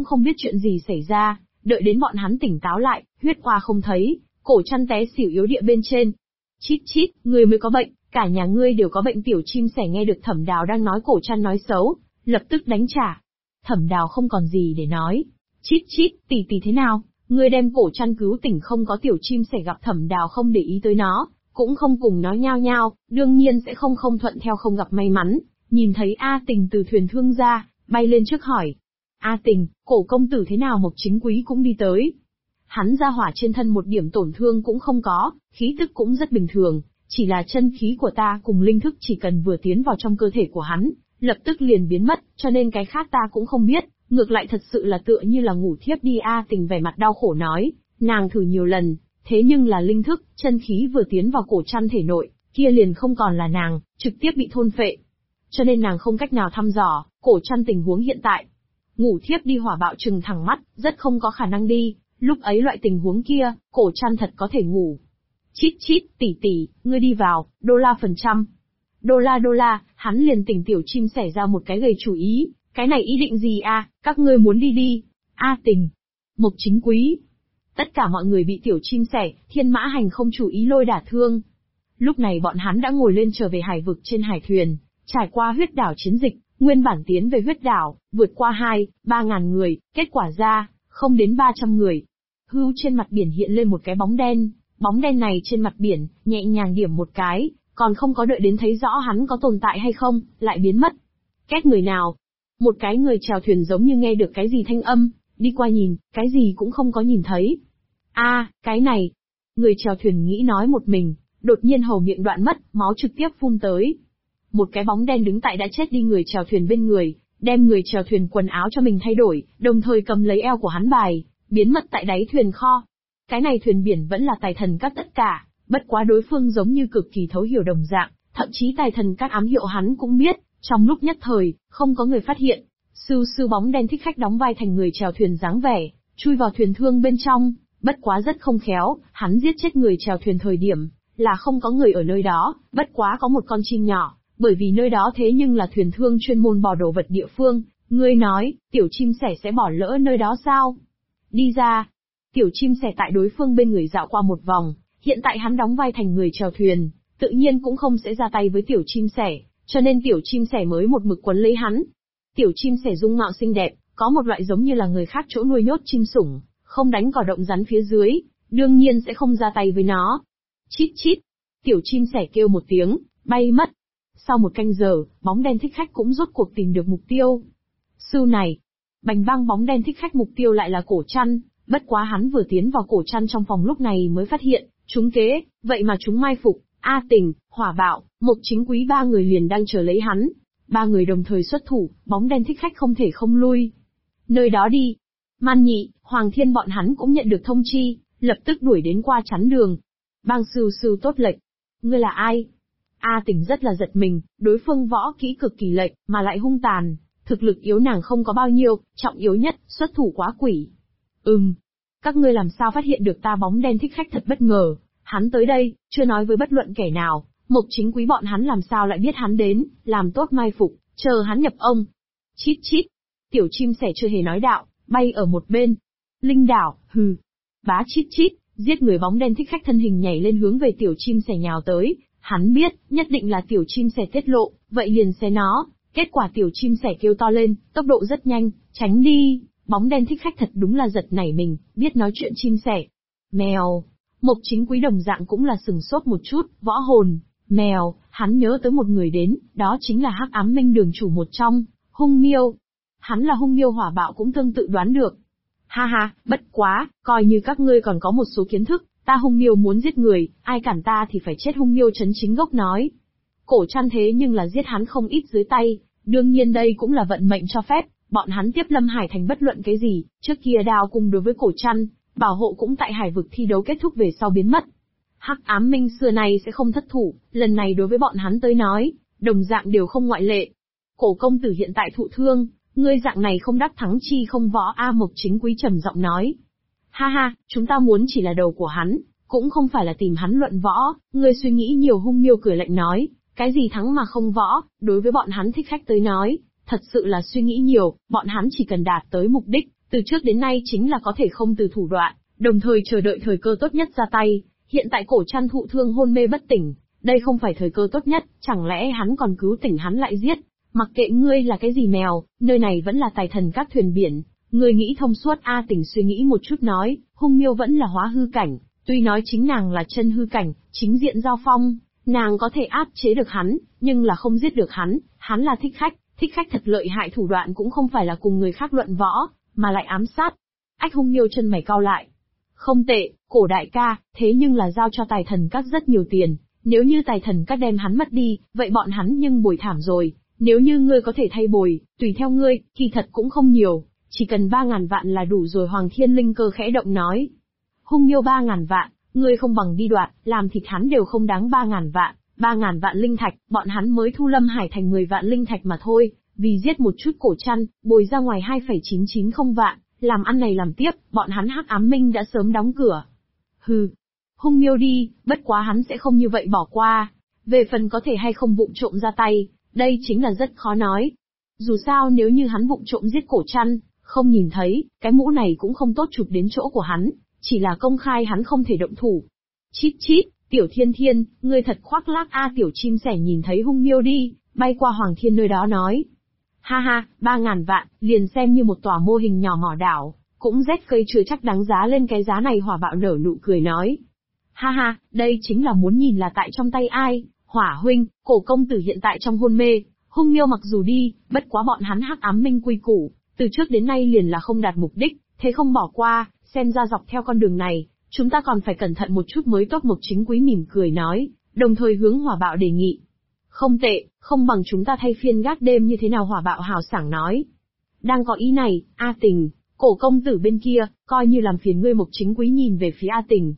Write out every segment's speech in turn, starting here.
cũng không biết chuyện gì xảy ra, đợi đến bọn hắn tỉnh táo lại, huyết qua không thấy, cổ chăn té xỉu yếu địa bên trên. Chít chít, ngươi mới có bệnh, cả nhà ngươi đều có bệnh. Tiểu chim sẻ nghe được Thẩm Đào đang nói cổ chăn nói xấu, lập tức đánh trả. Thẩm Đào không còn gì để nói. Chít chít, tỷ tỷ thế nào? Ngươi đem cổ chăn cứu tỉnh không có? Tiểu chim sẻ gặp Thẩm Đào không để ý tới nó, cũng không cùng nó nhao nhao, đương nhiên sẽ không thuận theo không gặp may mắn. Nhìn thấy A Tình từ thuyền thương ra, bay lên trước hỏi. A Tình, cổ công tử thế nào? Mộc Chính Quý cũng đi tới. Hắn ra hỏa trên thân một điểm tổn thương cũng không có, khí tức cũng rất bình thường, chỉ là chân khí của ta cùng linh thức chỉ cần vừa tiến vào trong cơ thể của hắn, lập tức liền biến mất, cho nên cái khác ta cũng không biết, ngược lại thật sự là tựa như là ngủ thiếp đi. A Tình vẻ mặt đau khổ nói, nàng thử nhiều lần, thế nhưng là linh thức, chân khí vừa tiến vào cổ chăn thể nội, kia liền không còn là nàng, trực tiếp bị thôn phệ. Cho nên nàng không cách nào thăm dò, cổ chăn tình huống hiện tại. Ngủ thiếp đi. Hỏa Bạo trừng thẳng mắt, rất không có khả năng đi, lúc ấy loại tình huống kia, cổ chăn thật có thể ngủ. Chít chít, tỷ tỷ, ngươi đi vào, đô la phần trăm. Đô la, hắn liền tỉnh. Tiểu chim sẻ ra một cái gầy chủ ý, cái này ý định gì a? Các ngươi muốn đi đi. A Tình, Mộc Chính Quý. Tất cả mọi người bị tiểu chim sẻ, Thiên Mã Hành không chủ ý lôi đả thương. Lúc này bọn hắn đã ngồi lên trở về hải vực trên hải thuyền, trải qua huyết đảo chiến dịch, nguyên bản tiến về huyết đảo, vượt qua 2-3 ngàn người, kết quả ra, không đến 300 người. Hưu trên mặt biển hiện lên một cái bóng đen này trên mặt biển, nhẹ nhàng điểm một cái, còn không có đợi đến thấy rõ hắn có tồn tại hay không, lại biến mất. Két người nào? Một cái người chèo thuyền giống như nghe được cái gì thanh âm, đi qua nhìn, cái gì cũng không có nhìn thấy. Cái này. Người chèo thuyền nghĩ nói một mình, đột nhiên hầu miệng đoạn mất, máu trực tiếp phun tới. Một cái bóng đen đứng tại đã chết đi người chèo thuyền bên người, đem người chèo thuyền quần áo cho mình thay đổi, đồng thời cầm lấy eo của hắn bài, biến mất tại đáy thuyền kho. Cái này thuyền biển vẫn là tài thần các tất cả, bất quá đối phương giống như cực kỳ thấu hiểu đồng dạng, thậm chí tài thần các ám hiệu hắn cũng biết, trong lúc nhất thời, không có người phát hiện. Sư bóng đen thích khách đóng vai thành người chèo thuyền dáng vẻ, chui vào thuyền thương bên trong, bất quá rất không khéo, hắn giết chết người chèo thuyền thời điểm, là không có người ở nơi đó, bất quá có một con chim nhỏ, bởi vì nơi đó thế nhưng là thuyền thương chuyên môn bỏ đồ vật địa phương, ngươi nói, tiểu chim sẻ sẽ bỏ lỡ nơi đó sao? Đi ra. Tiểu chim sẻ tại đối phương bên người dạo qua một vòng, hiện tại hắn đóng vai thành người chèo thuyền, tự nhiên cũng không sẽ ra tay với tiểu chim sẻ, cho nên tiểu chim sẻ mới một mực quấn lấy hắn. Tiểu chim sẻ dung mạo xinh đẹp, có một loại giống như là người khác chỗ nuôi nhốt chim sủng, không đánh cỏ động rắn phía dưới, đương nhiên sẽ không ra tay với nó. Chít chít, tiểu chim sẻ kêu một tiếng, bay mất. Sau một canh giờ, bóng đen thích khách cũng rốt cuộc tìm được mục tiêu. Sư này, bành băng bóng đen thích khách mục tiêu lại là cổ chăn, bất quá hắn vừa tiến vào cổ chăn trong phòng lúc này mới phát hiện, chúng kế, vậy mà chúng mai phục, A Tình, Hỏa Bạo, Mộc Chính Quý ba người liền đang chờ lấy hắn. Ba người đồng thời xuất thủ, bóng đen thích khách không thể không lui. Nơi đó đi. Man Nhị, Hoàng Thiên bọn hắn cũng nhận được thông chi, lập tức đuổi đến qua chắn đường. Bang sư tốt lệnh. Ngươi là ai? A Tình rất là giật mình, đối phương võ kỹ cực kỳ lệnh, mà lại hung tàn, thực lực yếu nàng không có bao nhiêu, trọng yếu nhất, xuất thủ quá quỷ. Các ngươi làm sao phát hiện được ta? Bóng đen thích khách thật bất ngờ, hắn tới đây, chưa nói với bất luận kẻ nào, Mộc Chính Quý bọn hắn làm sao lại biết hắn đến, làm tốt mai phục, chờ hắn nhập ông. Chít chít, tiểu chim sẻ chưa hề nói đạo, bay ở một bên. Linh đảo, hừ. Bá chít chít, giết người. Bóng đen thích khách thân hình nhảy lên hướng về tiểu chim sẻ nhào tới, hắn biết, nhất định là tiểu chim sẻ tiết lộ, vậy liền xé nó. Kết quả tiểu chim sẻ kêu to lên, tốc độ rất nhanh, tránh đi. Bóng đen thích khách thật đúng là giật nảy mình, biết nói chuyện chim sẻ. Mèo. Mộc Chính Quý đồng dạng cũng là sừng sốt một chút, võ hồn. Mèo, hắn nhớ tới một người đến, đó chính là Hắc Ám Minh đường chủ một trong, Hung Miêu. Hắn là Hung Miêu. Hỏa Bạo cũng tương tự đoán được. Ha ha, bất quá, coi như các ngươi còn có một số kiến thức, ta Hung Miêu muốn giết người, ai cản ta thì phải chết. Hung Miêu chấn chính gốc nói. Cổ chăn thế nhưng là giết hắn không ít dưới tay, đương nhiên đây cũng là vận mệnh cho phép, bọn hắn tiếp Lâm Hải Thành bất luận cái gì, trước kia đao cung đối với cổ chăn, bảo hộ cũng tại hải vực thi đấu kết thúc về sau biến mất. Hắc Ám Minh xưa nay sẽ không thất thủ, lần này đối với bọn hắn tới nói, đồng dạng đều không ngoại lệ. Cổ công tử hiện tại thụ thương, ngươi dạng này không đắc thắng chi không võ. A Mộc Chính Quý trầm giọng nói. Ha ha, chúng ta muốn chỉ là đầu của hắn, cũng không phải là tìm hắn luận võ, ngươi suy nghĩ nhiều. Hung Miêu cười lạnh nói, cái gì thắng mà không võ, đối với bọn hắn thích khách tới nói, thật sự là suy nghĩ nhiều, bọn hắn chỉ cần đạt tới mục đích, Từ trước đến nay chính là có thể không từ thủ đoạn, đồng thời chờ đợi thời cơ tốt nhất ra tay. Hiện tại Cổ Trăn thụ thương hôn mê bất tỉnh, đây không phải thời cơ tốt nhất, chẳng lẽ hắn còn cứu tỉnh hắn lại giết? Mặc kệ ngươi là cái gì mèo, nơi này vẫn là Tài Thần các thuyền biển, ngươi nghĩ thông suốt. A Tỉnh suy nghĩ một chút nói, Hung Miêu vẫn là hóa hư cảnh, tuy nói chính nàng là chân hư cảnh, chính diện giao phong, nàng có thể áp chế được hắn, nhưng là không giết được hắn là thích khách thật lợi hại, thủ đoạn cũng không phải là cùng người khác luận võ, mà lại ám sát. Ách, Hung Miêu chân mày cau lại. Không tệ, Cổ đại ca, thế nhưng là giao cho Tài Thần các rất nhiều tiền, nếu như Tài Thần các đem hắn mất đi, vậy bọn hắn nhưng bồi thảm rồi, nếu như ngươi có thể thay bồi, tùy theo ngươi, kỳ thật cũng không nhiều, chỉ cần 3.000 vạn là đủ rồi. Hoàng Thiên Linh Cơ khẽ động nói. Hung Miêu 3.000 vạn, ngươi không bằng đi đoạt, làm thịt hắn đều không đáng 3.000 vạn, 3.000 vạn linh thạch, bọn hắn mới thu Lâm Hải thành 10 vạn linh thạch mà thôi, vì giết một chút Cổ Trăn, bồi ra ngoài 2,990 vạn, làm ăn này làm tiếp, bọn hắn Hắc Ám Minh đã sớm đóng cửa. Hừ, Hung Miêu đi, bất quá hắn sẽ không như vậy bỏ qua, về phần có thể hay không vụng trộm ra tay, đây chính là rất khó nói. Dù sao nếu như hắn vụng trộm giết Cổ Trăn, không nhìn thấy, cái mũ này cũng không tốt chụp đến chỗ của hắn, chỉ là công khai hắn không thể động thủ. Chít chít, Tiểu Thiên Thiên, ngươi thật khoác lác a. Tiểu chim sẻ nhìn thấy Hung Miêu đi, bay qua Hoàng Thiên nơi đó nói. Ha ha, 3.000 vạn, liền xem như một tòa mô hình nhỏ mỏ đảo, cũng rét cây chưa chắc đáng giá lên cái giá này. Hỏa Bạo nở nụ cười nói. Ha ha, đây chính là muốn nhìn là tại trong tay ai. Hỏa huynh, Cổ công tử hiện tại trong hôn mê, Hung Miêu mặc dù đi, bất quá bọn hắn Hắc Ám Minh quy củ, từ trước đến nay liền là không đạt mục đích, thế không bỏ qua, xem ra dọc theo con đường này, chúng ta còn phải cẩn thận một chút mới tốt. Mộc Chính Quý mỉm cười nói, đồng thời hướng Hỏa Bạo đề nghị. Không tệ, không bằng chúng ta thay phiên gác đêm như thế nào? Hỏa Bạo hào sảng nói. Đang có ý này, A Tình, Cổ công tử bên kia, coi như làm phiền ngươi. Mộc Chính Quý nhìn về phía A Tình.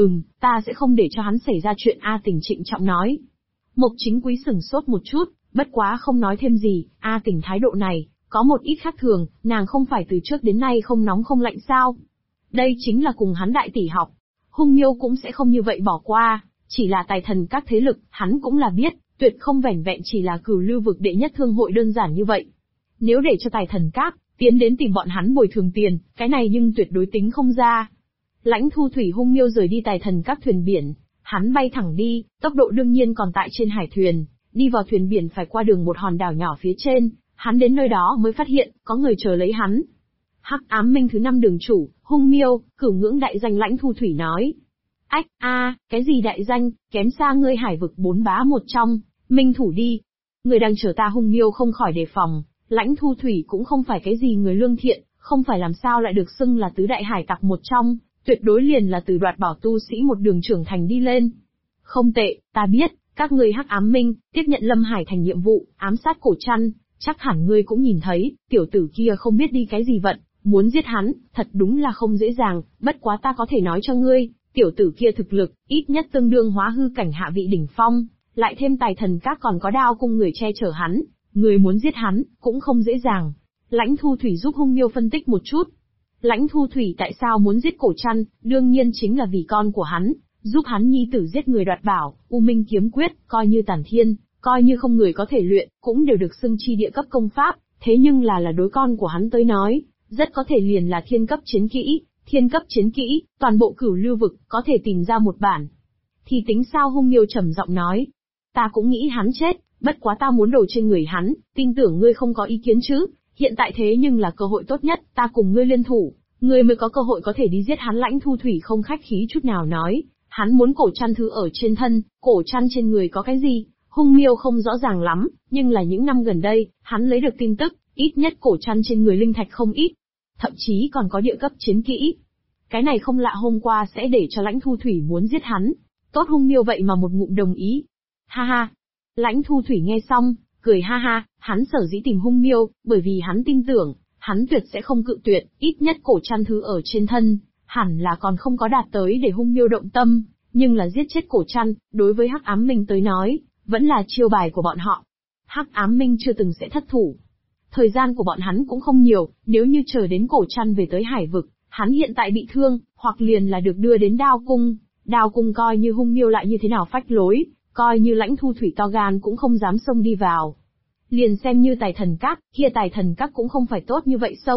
Ta sẽ không để cho hắn xảy ra chuyện. A Tình trịnh trọng nói. Mộc Chính Quý sửng sốt một chút, bất quá không nói thêm gì. A Tình thái độ này, có một ít khác thường, nàng không phải từ trước đến nay không nóng không lạnh sao? Đây chính là cùng hắn đại tỷ học. Hung Miêu cũng sẽ không như vậy bỏ qua, chỉ là Tài Thần các thế lực, hắn cũng là biết, tuyệt không vẻn vẹn chỉ là Cửu Lưu vực đệ nhất thương hội đơn giản như vậy. Nếu để cho Tài Thần các tiến đến tìm bọn hắn bồi thường tiền, cái này nhưng tuyệt đối tính không ra. Lãnh Thu Thủy Hung Miêu rời đi Tài Thần các thuyền biển, hắn bay thẳng đi, tốc độ đương nhiên còn tại trên hải thuyền, đi vào thuyền biển phải qua đường một hòn đảo nhỏ phía trên, hắn đến nơi đó mới phát hiện, có người chờ lấy hắn. Hắc Ám Minh thứ 5 đường chủ, Hung Miêu, Cửu Ngưỡng đại danh. Lãnh Thu Thủy nói. Ách, cái gì đại danh, kém xa ngươi Hải vực 4 bá một trong, Minh thủ đi. Người đang chờ ta. Hung Miêu không khỏi đề phòng, Lãnh Thu Thủy cũng không phải cái gì người lương thiện, không phải làm sao lại được xưng là tứ đại hải tặc một trong, tuyệt đối liền là từ đoạt bảo tu sĩ một đường trưởng thành đi lên. Không tệ, ta biết, các ngươi Hắc Ám Minh, tiếp nhận Lâm Hải thành nhiệm vụ, ám sát Cổ Trăn, chắc hẳn ngươi cũng nhìn thấy, tiểu tử kia không biết đi cái gì vận, muốn giết hắn, thật đúng là không dễ dàng, bất quá ta có thể nói cho ngươi, tiểu tử kia thực lực, ít nhất tương đương hóa hư cảnh hạ vị đỉnh phong, lại thêm Tài Thần các còn có đao cung người che chở hắn, người muốn giết hắn, cũng không dễ dàng. Lãnh Thu Thủy giúp Hung Miêu phân tích một chút. Lãnh Thu Thủy tại sao muốn giết Cổ Trăn, đương nhiên chính là vì con của hắn, giúp hắn nhi tử giết người đoạt bảo. U Minh kiếm quyết, coi như tản thiên, coi như không người có thể luyện, cũng đều được xưng chi địa cấp công pháp, thế nhưng là đối con của hắn tới nói, rất có thể liền là thiên cấp chiến kỹ. Thiên cấp chiến kỹ, toàn bộ Cửu Lưu vực, có thể tìm ra một bản. Thì tính sao? Hung Miêu trầm giọng nói. Ta cũng nghĩ hắn chết, bất quá ta muốn đồ trên người hắn, tin tưởng ngươi không có ý kiến chứ, hiện tại thế nhưng là cơ hội tốt nhất, ta cùng ngươi liên thủ, ngươi mới có cơ hội có thể đi giết hắn. Lãnh Thu Thủy không khách khí chút nào nói, hắn muốn Cổ Trăn thứ ở trên thân, Cổ Trăn trên người có cái gì, Hung Miêu không rõ ràng lắm, nhưng là những năm gần đây, hắn lấy được tin tức, ít nhất Cổ Trăn trên người linh thạch không ít, thậm chí còn có địa cấp chiến kỹ. Cái này không lạ, hôm qua sẽ để cho Lãnh Thu Thủy muốn giết hắn. Tốt, Hung Miêu vậy mà một ngụm đồng ý. Ha ha. Lãnh Thu Thủy nghe xong, cười ha ha, hắn sở dĩ tìm Hung Miêu, bởi vì hắn tin tưởng, hắn tuyệt sẽ không cự tuyệt, ít nhất Cổ Trăn thứ ở trên thân, hẳn là còn không có đạt tới để Hung Miêu động tâm, nhưng là giết chết Cổ Trăn, đối với Hắc Ám Minh tới nói, vẫn là chiêu bài của bọn họ. Hắc Ám Minh chưa từng sẽ thất thủ. Thời gian của bọn hắn cũng không nhiều, nếu như chờ đến Cổ Trăn về tới Hải vực, hắn hiện tại bị thương, hoặc liền là được đưa đến Đao cung coi như Hung Miêu lại như thế nào phách lối, coi như Lãnh Thu Thủy to gan cũng không dám xông đi vào. Liền xem như Tài Thần các, kia Tài Thần các cũng không phải tốt như vậy xông,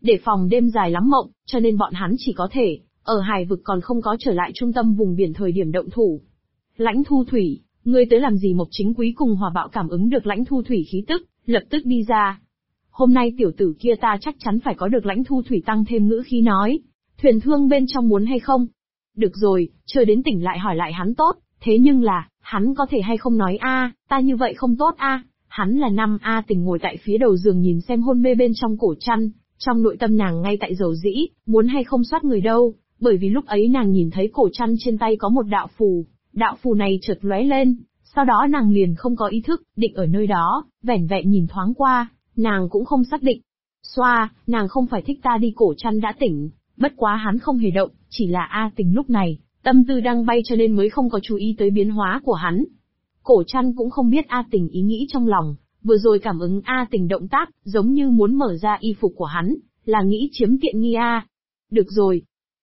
Để phòng đêm dài lắm mộng, cho nên bọn hắn chỉ có thể, ở hải vực còn không có trở lại trung tâm vùng biển thời điểm động thủ. Lãnh Thu Thủy, ngươi tới làm gì? Mộc Chính Quý cùng Hỏa Bạo cảm ứng được Lãnh Thu Thủy khí tức, lập tức đi ra. Hôm nay tiểu tử kia ta chắc chắn phải có được. Lãnh Thu Thủy tăng thêm ngữ khí nói. Thuyền thương bên trong muốn hay không? Được rồi, chờ đến tỉnh lại hỏi lại hắn tốt, thế nhưng là, hắn có thể hay không nói ta như vậy không tốt Hắn là năm Tình ngồi tại phía đầu giường nhìn xem hôn mê bên trong cổ chăn, trong nội tâm nàng ngay tại dầu dĩ, muốn hay không soát người đâu, bởi vì lúc ấy nàng nhìn thấy cổ chăn trên tay có một đạo phù này chợt lóe lên, sau đó nàng liền không có ý thức, định ở nơi đó, vẻn vẹn nhìn thoáng qua, nàng cũng không xác định. Xoa, nàng không phải thích ta đi. Cổ chăn đã tỉnh, bất quá hắn không hề động, chỉ là Tình lúc này, tâm tư đang bay cho nên mới không có chú ý tới biến hóa của hắn. Cổ chăn cũng không biết Tình ý nghĩ trong lòng, vừa rồi cảm ứng Tình động tác, giống như muốn mở ra y phục của hắn, là nghĩ chiếm tiện nghi Được rồi.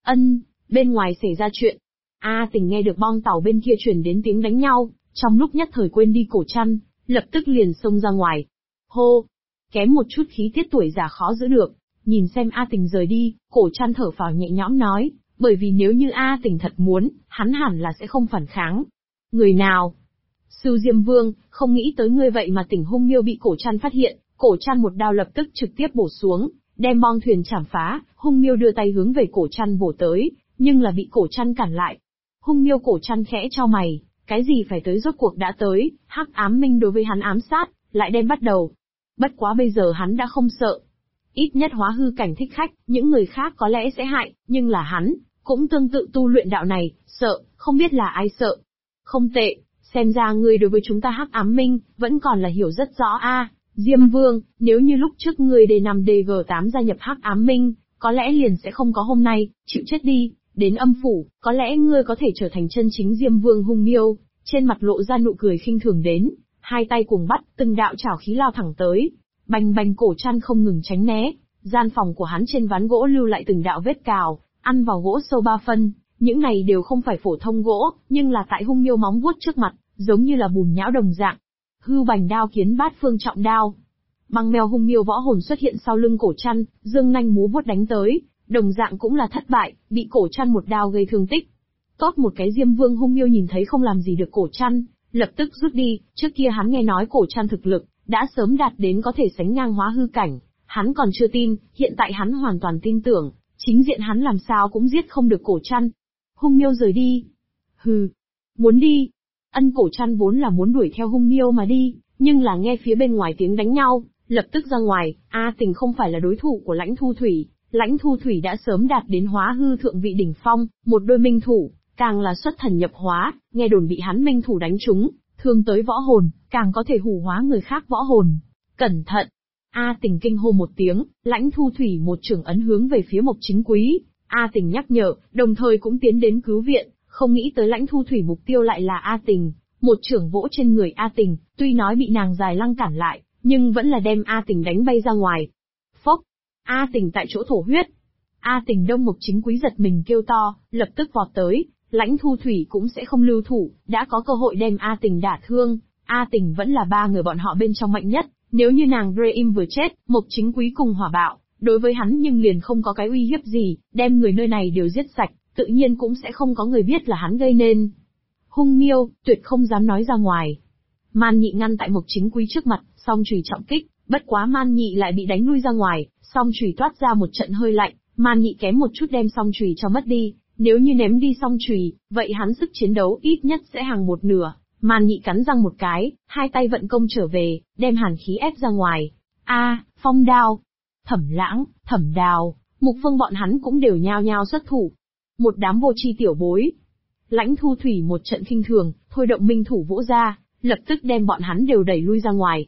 Bên ngoài xảy ra chuyện. Tình nghe được bong tàu bên kia truyền đến tiếng đánh nhau, trong lúc nhất thời quên đi cổ chăn, lập tức liền xông ra ngoài. Hô! Kém một chút khí tiết tuổi già khó giữ được, nhìn xem Tình rời đi, cổ chăn thở phào nhẹ nhõm nói, bởi vì nếu như Tình thật muốn, hắn hẳn là sẽ không phản kháng. Người nào? Sư Diêm Vương, không nghĩ tới ngươi vậy mà tỉnh. Hung Miêu bị cổ chăn phát hiện, cổ chăn một đao lập tức trực tiếp bổ xuống, đem bong thuyền chảm phá. Hung Miêu đưa tay hướng về cổ chăn bổ tới, nhưng là bị cổ chăn cản lại. Hung Miêu cổ chăn khẽ chau mày, cái gì phải tới rốt cuộc đã tới, Hắc Ám Minh đối với hắn ám sát, lại đem bắt đầu. Bất quá bây giờ hắn đã không sợ. Ít nhất hóa hư cảnh thích khách, những người khác có lẽ sẽ hại, nhưng là hắn, cũng tương tự tu luyện đạo này, sợ, không biết là ai sợ. Không tệ, xem ra ngươi đối với chúng ta Hắc Ám Minh, vẫn còn là hiểu rất rõ Diêm Vương, nếu như lúc trước ngươi D5DG8 gia nhập Hắc Ám Minh, có lẽ liền sẽ không có hôm nay, chịu chết đi, đến âm phủ, có lẽ ngươi có thể trở thành chân chính Diêm Vương. Hung Miêu, trên mặt lộ ra nụ cười khinh thường đến, hai tay cuồng bắt, từng đạo trảo khí lao thẳng tới. Bành bành, cổ chăn không ngừng tránh né, gian phòng của hắn trên ván gỗ lưu lại từng đạo vết cào, ăn vào gỗ sâu 3 phân, những này đều không phải phổ thông gỗ, nhưng là tại Hung Miêu móng vuốt trước mặt, giống như là bùn nhão đồng dạng. Hưu Bành đao kiến bát phương trọng đao. Băng mèo Hung Miêu võ hồn xuất hiện sau lưng cổ chăn, dương nanh múa vuốt đánh tới, đồng dạng cũng là thất bại, bị cổ chăn một đao gây thương tích. Tốt một cái Diêm Vương. Hung Miêu nhìn thấy không làm gì được cổ chăn, lập tức rút đi. Trước kia hắn nghe nói cổ chăn thực lực đã sớm đạt đến có thể sánh ngang hóa hư cảnh, hắn còn chưa tin, hiện tại hắn hoàn toàn tin tưởng, chính diện hắn làm sao cũng giết không được cổ chăn. Hung Miêu rời đi. Hừ, muốn đi. Cổ chăn vốn là muốn đuổi theo Hung Miêu mà đi, nhưng là nghe phía bên ngoài tiếng đánh nhau, lập tức ra ngoài. Tình không phải là đối thủ của Lãnh Thu Thủy. Lãnh Thu Thủy đã sớm đạt đến hóa hư thượng vị đỉnh phong, một đôi minh thủ, càng là xuất thần nhập hóa, nghe đồn bị hắn minh thủ đánh trúng, thương tới võ hồn, càng có thể hủ hóa người khác võ hồn. Cẩn thận! Tình kinh hô một tiếng, Lãnh Thu Thủy một chưởng ấn hướng về phía Mộc Chính Quý. Tình nhắc nhở, đồng thời cũng tiến đến cứu viện, không nghĩ tới Lãnh Thu Thủy mục tiêu lại là Tình. Một chưởng vỗ trên người Tình, tuy nói bị nàng dài lăng cản lại, nhưng vẫn là đem Tình đánh bay ra ngoài. Phốc! Tình tại chỗ thổ huyết. Tình đông. Mộc Chính Quý giật mình kêu to, lập tức vọt tới, Lãnh Thu Thủy cũng sẽ không lưu thủ, đã có cơ hội đem Tình đả thương. Tình vẫn là 3 người bọn họ bên trong mạnh nhất, nếu như nàng Dream vừa chết, Mộc Chính Quý cùng Hỏa Bạo, đối với hắn nhưng liền không có cái uy hiếp gì, đem người nơi này đều giết sạch, tự nhiên cũng sẽ không có người biết là hắn gây nên. Hung Miêu, tuyệt không dám nói ra ngoài. Man Nhị ngăn tại Mộc Chính Quý trước mặt, song chùy trọng kích, bất quá Man Nhị lại bị đánh lui ra ngoài, song chùy toát ra một trận hơi lạnh, Man Nhị kém một chút đem song chùy cho mất đi, nếu như ném đi song chùy, vậy hắn sức chiến đấu ít nhất sẽ hàng một nửa. Man Nhị cắn răng một cái, hai tay vận công trở về, đem hàn khí ép ra ngoài. Phong đao, Thẩm Lãng, Thẩm Đào, Mục Phương bọn hắn cũng đều nhao nhao xuất thủ. Một đám vô tri tiểu bối. Lãnh Thu Thủy một trận khinh thường, thôi động minh thủ vỗ ra, lập tức đem bọn hắn đều đẩy lui ra ngoài.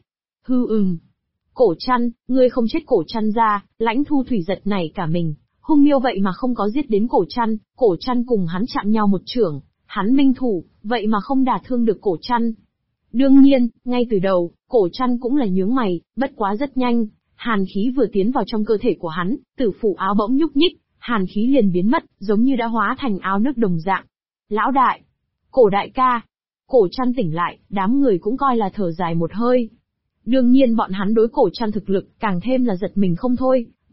Cổ chăn, ngươi không chết cổ chăn ra. Lãnh Thu Thủy giật nảy cả mình, Hung Miêu vậy mà không có giết đến cổ chăn cùng hắn chạm nhau một chưởng, hắn minh thủ, vậy mà không đả thương được cổ chăn. Đương nhiên, ngay từ đầu, cổ chăn cũng là nhướng mày, bất quá rất nhanh, hàn khí vừa tiến vào trong cơ thể của hắn, tử phủ áo bỗng nhúc nhích, hàn khí liền biến mất, giống như đã hóa thành áo nước đồng dạng. Lão đại! Cổ đại ca! Cổ chăn tỉnh lại, đám người cũng coi là thở dài một hơi. Đương nhiên bọn hắn đối cổ chăn thực lực càng thêm là giật mình không thôi,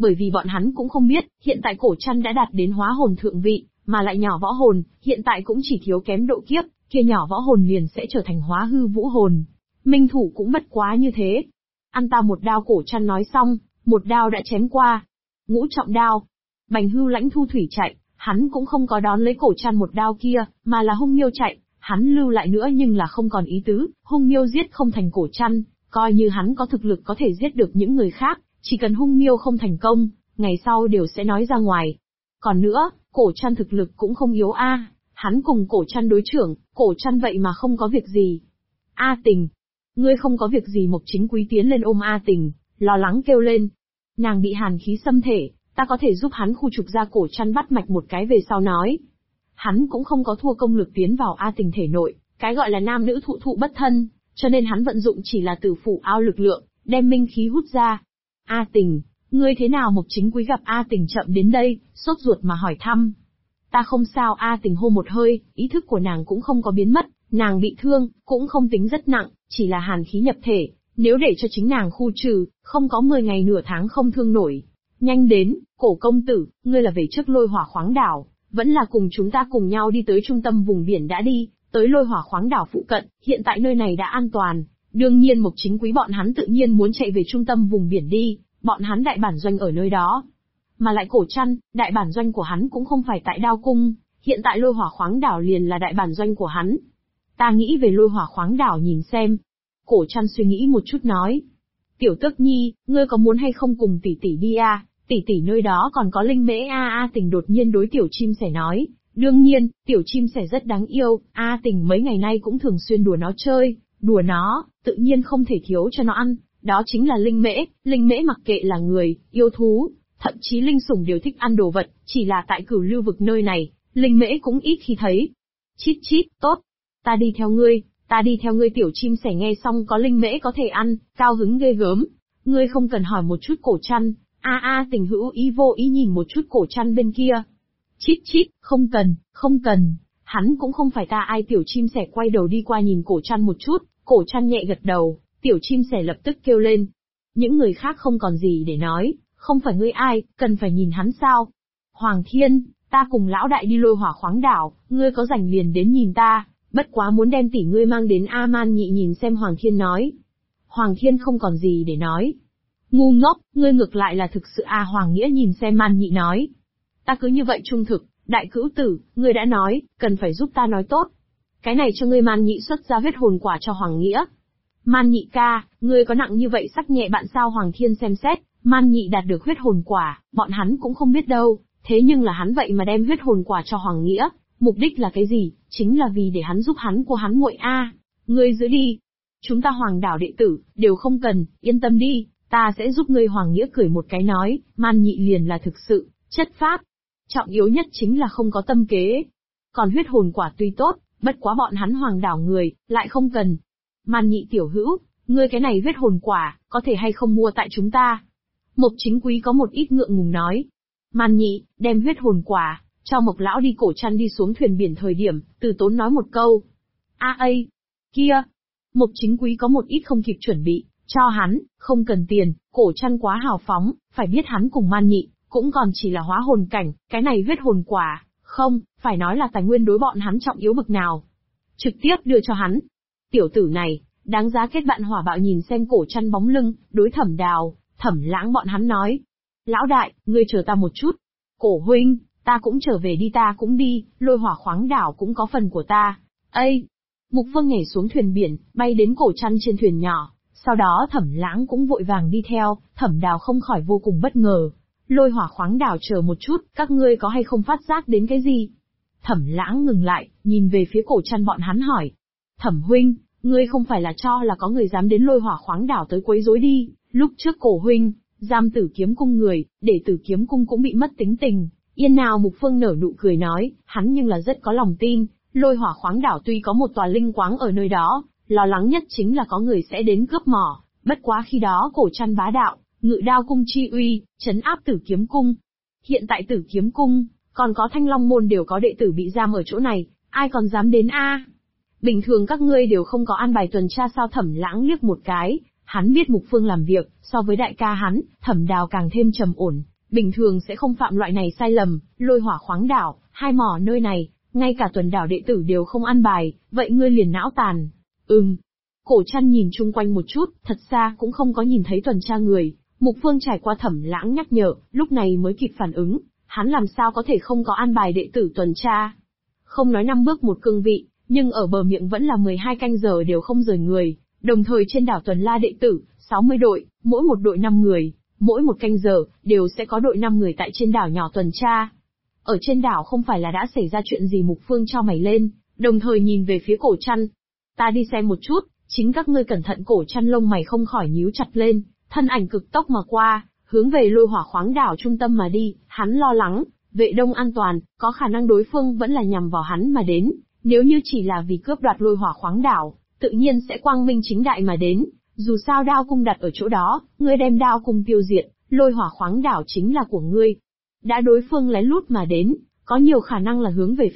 Bởi vì bọn hắn cũng không biết, hiện tại cổ trăn đã đạt đến hóa hồn thượng vị, mà lại nhỏ võ hồn, hiện tại cũng chỉ thiếu kém độ kiếp, kia nhỏ võ hồn liền sẽ trở thành hóa hư vũ hồn. Minh thủ cũng bất quá như thế. Ăn ta một đao, cổ trăn nói xong, một đao đã chém qua. Ngũ trọng đao. Bành Hưu lãnh thu thủy chạy, hắn cũng không có đón lấy cổ trăn một đao kia, mà là hung miêu chạy, hắn lưu lại nữa nhưng là không còn ý tứ, hung miêu giết không thành cổ trăn, coi như hắn có thực lực có thể giết được những người khác, chỉ cần hung miêu không thành công, ngày sau đều sẽ nói ra ngoài. Còn nữa, cổ trăn thực lực cũng không yếu a, hắn cùng cổ trăn đối trưởng, cổ trăn vậy mà không có việc gì. A Tình, ngươi không có việc gì? Mộc Chính Quý tiến lên ôm A Tình, lo lắng kêu lên. Nàng bị hàn khí xâm thể, ta có thể giúp hắn khu trục ra cổ trăn bắt mạch một cái về sau nói. Hắn cũng không có thua công lực tiến vào A Tình thể nội, cái gọi là nam nữ thụ thụ bất thân, cho nên hắn vận dụng chỉ là tử phủ ao lực lượng, đem minh khí hút ra. A Tình, ngươi thế nào? Mộc Chính Quý gặp A Tình chậm đến đây, sốt ruột mà hỏi thăm. Ta không sao. A Tình hô một hơi, ý thức của nàng cũng không có biến mất, nàng bị thương, cũng không tính rất nặng, chỉ là hàn khí nhập thể, nếu để cho chính nàng khu trừ, không có 10 ngày nửa tháng không thương nổi. Nhanh đến, Cổ công tử, ngươi là về trước Lôi Hỏa khoáng đảo, vẫn là cùng chúng ta cùng nhau đi tới trung tâm vùng biển đã đi, tới Lôi Hỏa khoáng đảo phụ cận, hiện tại nơi này đã an toàn. Đương nhiên Mộc Chính Quý bọn hắn tự nhiên muốn chạy về trung tâm vùng biển đi, bọn hắn đại bản doanh ở nơi đó. Mà lại cổ trăn, đại bản doanh của hắn cũng không phải tại Đao Cung, hiện tại Lôi Hỏa khoáng đảo liền là đại bản doanh của hắn. Ta nghĩ về Lôi Hỏa khoáng đảo nhìn xem. Cổ trăn suy nghĩ một chút nói. Tiểu Tước Nhi, ngươi có muốn hay không cùng tỷ tỷ đi à? Tỷ tỷ nơi đó còn có linh mễ a. A Tình đột nhiên đối tiểu chim sẻ nói. Đương nhiên, tiểu chim sẻ rất đáng yêu, A Tình mấy ngày nay cũng thường xuyên đùa nó chơi, đùa nó, tự nhiên không thể thiếu cho nó ăn, đó chính là linh mễ mặc kệ là người, yêu thú, thậm chí linh sủng đều thích ăn đồ vật, chỉ là tại Cửu Lưu vực nơi này, linh mễ cũng ít khi thấy. Chít chít, tốt, ta đi theo ngươi. Tiểu chim sẻ nghe xong có linh mễ có thể ăn, cao hứng ghê gớm. Ngươi không cần hỏi một chút cổ trăn. A Tình hữu ý vô ý nhìn một chút cổ trăn bên kia. Chít chít, không cần, hắn cũng không phải ta ai. Tiểu chim sẻ quay đầu đi qua nhìn cổ trăn một chút, cổ trăn nhẹ gật đầu, tiểu chim sẻ lập tức kêu lên. Những người khác không còn gì để nói, không phải ngươi ai, cần phải nhìn hắn sao? Hoàng Thiên, ta cùng lão đại đi Lôi Hỏa khoáng đảo, ngươi có rảnh liền đến nhìn ta, bất quá muốn đem tỷ ngươi mang đến A Man Nhị nhìn xem. Hoàng Thiên nói. Hoàng Thiên không còn gì để nói. Ngu ngốc, ngươi ngược lại là thực sự à. Hoàng Nghĩa nhìn xem Man Nhị nói. Ta cứ như vậy trung thực, đại cữu tử, ngươi đã nói, cần phải giúp ta nói tốt. Cái này cho ngươi. Man Nhị xuất ra huyết hồn quả cho Hoàng Nghĩa. Man Nhị ca, ngươi có nặng như vậy sắc nhẹ bạn sao? Hoàng Thiên xem xét, Man Nhị đạt được huyết hồn quả, bọn hắn cũng không biết đâu, thế nhưng là hắn vậy mà đem huyết hồn quả cho Hoàng Nghĩa, mục đích là cái gì? Chính là vì để hắn giúp hắn của hắn muội a. Ngươi giữ đi. Chúng ta Hoàng đảo đệ tử, đều không cần, yên tâm đi, ta sẽ giúp ngươi. Hoàng Nghĩa cười một cái nói, Man Nhị liền là thực sự, chất phác. Trọng yếu nhất chính là không có tâm kế. Còn huyết hồn quả tuy tốt, bất quá bọn hắn Hoàng đảo người, lại không cần. Man Nhị tiểu hữu, ngươi cái này huyết hồn quả, có thể hay không mua tại chúng ta? Mộc Chính Quý có một ít ngượng ngùng nói. Man Nhị, đem huyết hồn quả, cho Mộc lão đi. Cổ trăn đi xuống thuyền biển thời điểm, từ tốn nói một câu. Kia. Mộc Chính Quý có một ít không kịp chuẩn bị, cho hắn, không cần tiền. Cổ trăn quá hào phóng, phải biết hắn cùng Man Nhị, cũng còn chỉ là hóa hồn cảnh, cái này huyết hồn quả, không, phải nói là tài nguyên đối bọn hắn trọng yếu bực nào. Trực tiếp đưa cho hắn. Tiểu tử này, đáng giá kết bạn. Hỏa Bạo nhìn xem cổ trăn bóng lưng, đối Thẩm Đào, Thẩm Lãng bọn hắn nói. Lão đại, ngươi chờ ta một chút. Cổ huynh, ta cũng trở về đi. Ta cũng đi, Lôi Hỏa khoáng đảo cũng có phần của ta. Mục Vương nhảy xuống thuyền biển, bay đến cổ trăn trên thuyền nhỏ, sau đó Thẩm Lãng cũng vội vàng đi theo. Thẩm Đào không khỏi vô cùng bất ngờ. Lôi Hỏa khoáng đảo, chờ một chút, các ngươi có hay không phát giác đến cái gì? Thẩm Lãng ngừng lại, nhìn về phía cổ trăn bọn hắn hỏi. Thẩm huynh, ngươi không phải là cho là có người dám đến Lôi Hỏa khoáng đảo tới quấy rối đi? Lúc trước cổ huynh giam Tử Kiếm cung người, để Tử Kiếm cung cũng bị mất tính tình. Yên nào? Mục Phương nở nụ cười nói, hắn nhưng là rất có lòng tin. Lôi Hỏa khoáng đảo tuy có một tòa linh quáng ở nơi đó, lo lắng nhất chính là có người sẽ đến cướp mỏ. Bất quá khi đó cổ trăn bá đạo, ngự đao cung chi uy, trấn áp Tử Kiếm cung. Hiện tại Tử Kiếm cung, còn có Thanh Long môn đều có đệ tử bị giam ở chỗ này, ai còn dám đến a? Bình thường các ngươi đều không có an bài tuần tra sao? Thẩm Lãng liếc một cái, hắn biết Mục Phương làm việc, so với đại ca hắn, Thẩm Đào càng thêm trầm ổn, bình thường sẽ không phạm loại này sai lầm. Lôi hỏa khoáng đảo, hai mỏ nơi này, ngay cả tuần đảo đệ tử đều không ăn bài, vậy ngươi liền não tàn. Cổ Trăn nhìn chung quanh một chút, thật ra cũng không có nhìn thấy tuần tra người. Mục Phương trải qua Thẩm Lãng nhắc nhở, lúc này mới kịp phản ứng, hắn làm sao có thể không có an bài đệ tử tuần tra. Không nói 5 bước một cương vị, nhưng ở bờ miệng vẫn là 12 canh giờ đều không rời người, đồng thời trên đảo tuần la đệ tử, 60 đội, mỗi một đội 5 người, mỗi một canh giờ, đều sẽ có đội 5 người tại trên đảo nhỏ tuần tra. Ở trên đảo không phải là đã xảy ra chuyện gì. Mục Phương chau mày lên, đồng thời nhìn về phía Cổ Trăn. Ta đi xem một chút, chính các ngươi cẩn thận. Cổ Trăn lông mày không khỏi nhíu chặt lên, thân ảnh cực tốc mà qua, hướng về lôi hỏa khoáng đảo trung tâm mà đi. Hắn lo lắng, vệ đông an toàn, có khả năng đối phương vẫn là nhằm vào hắn mà đến. Nếu như chỉ là vì cướp đoạt lôi hỏa khoáng đảo, tự nhiên sẽ quang minh chính đại mà đến. Dù sao đao cung đặt ở chỗ đó, ngươi đem đao cung tiêu diệt, lôi hỏa khoáng đảo chính là của ngươi. Đã đối phương lén lút mà đến, có nhiều khả năng là hướng về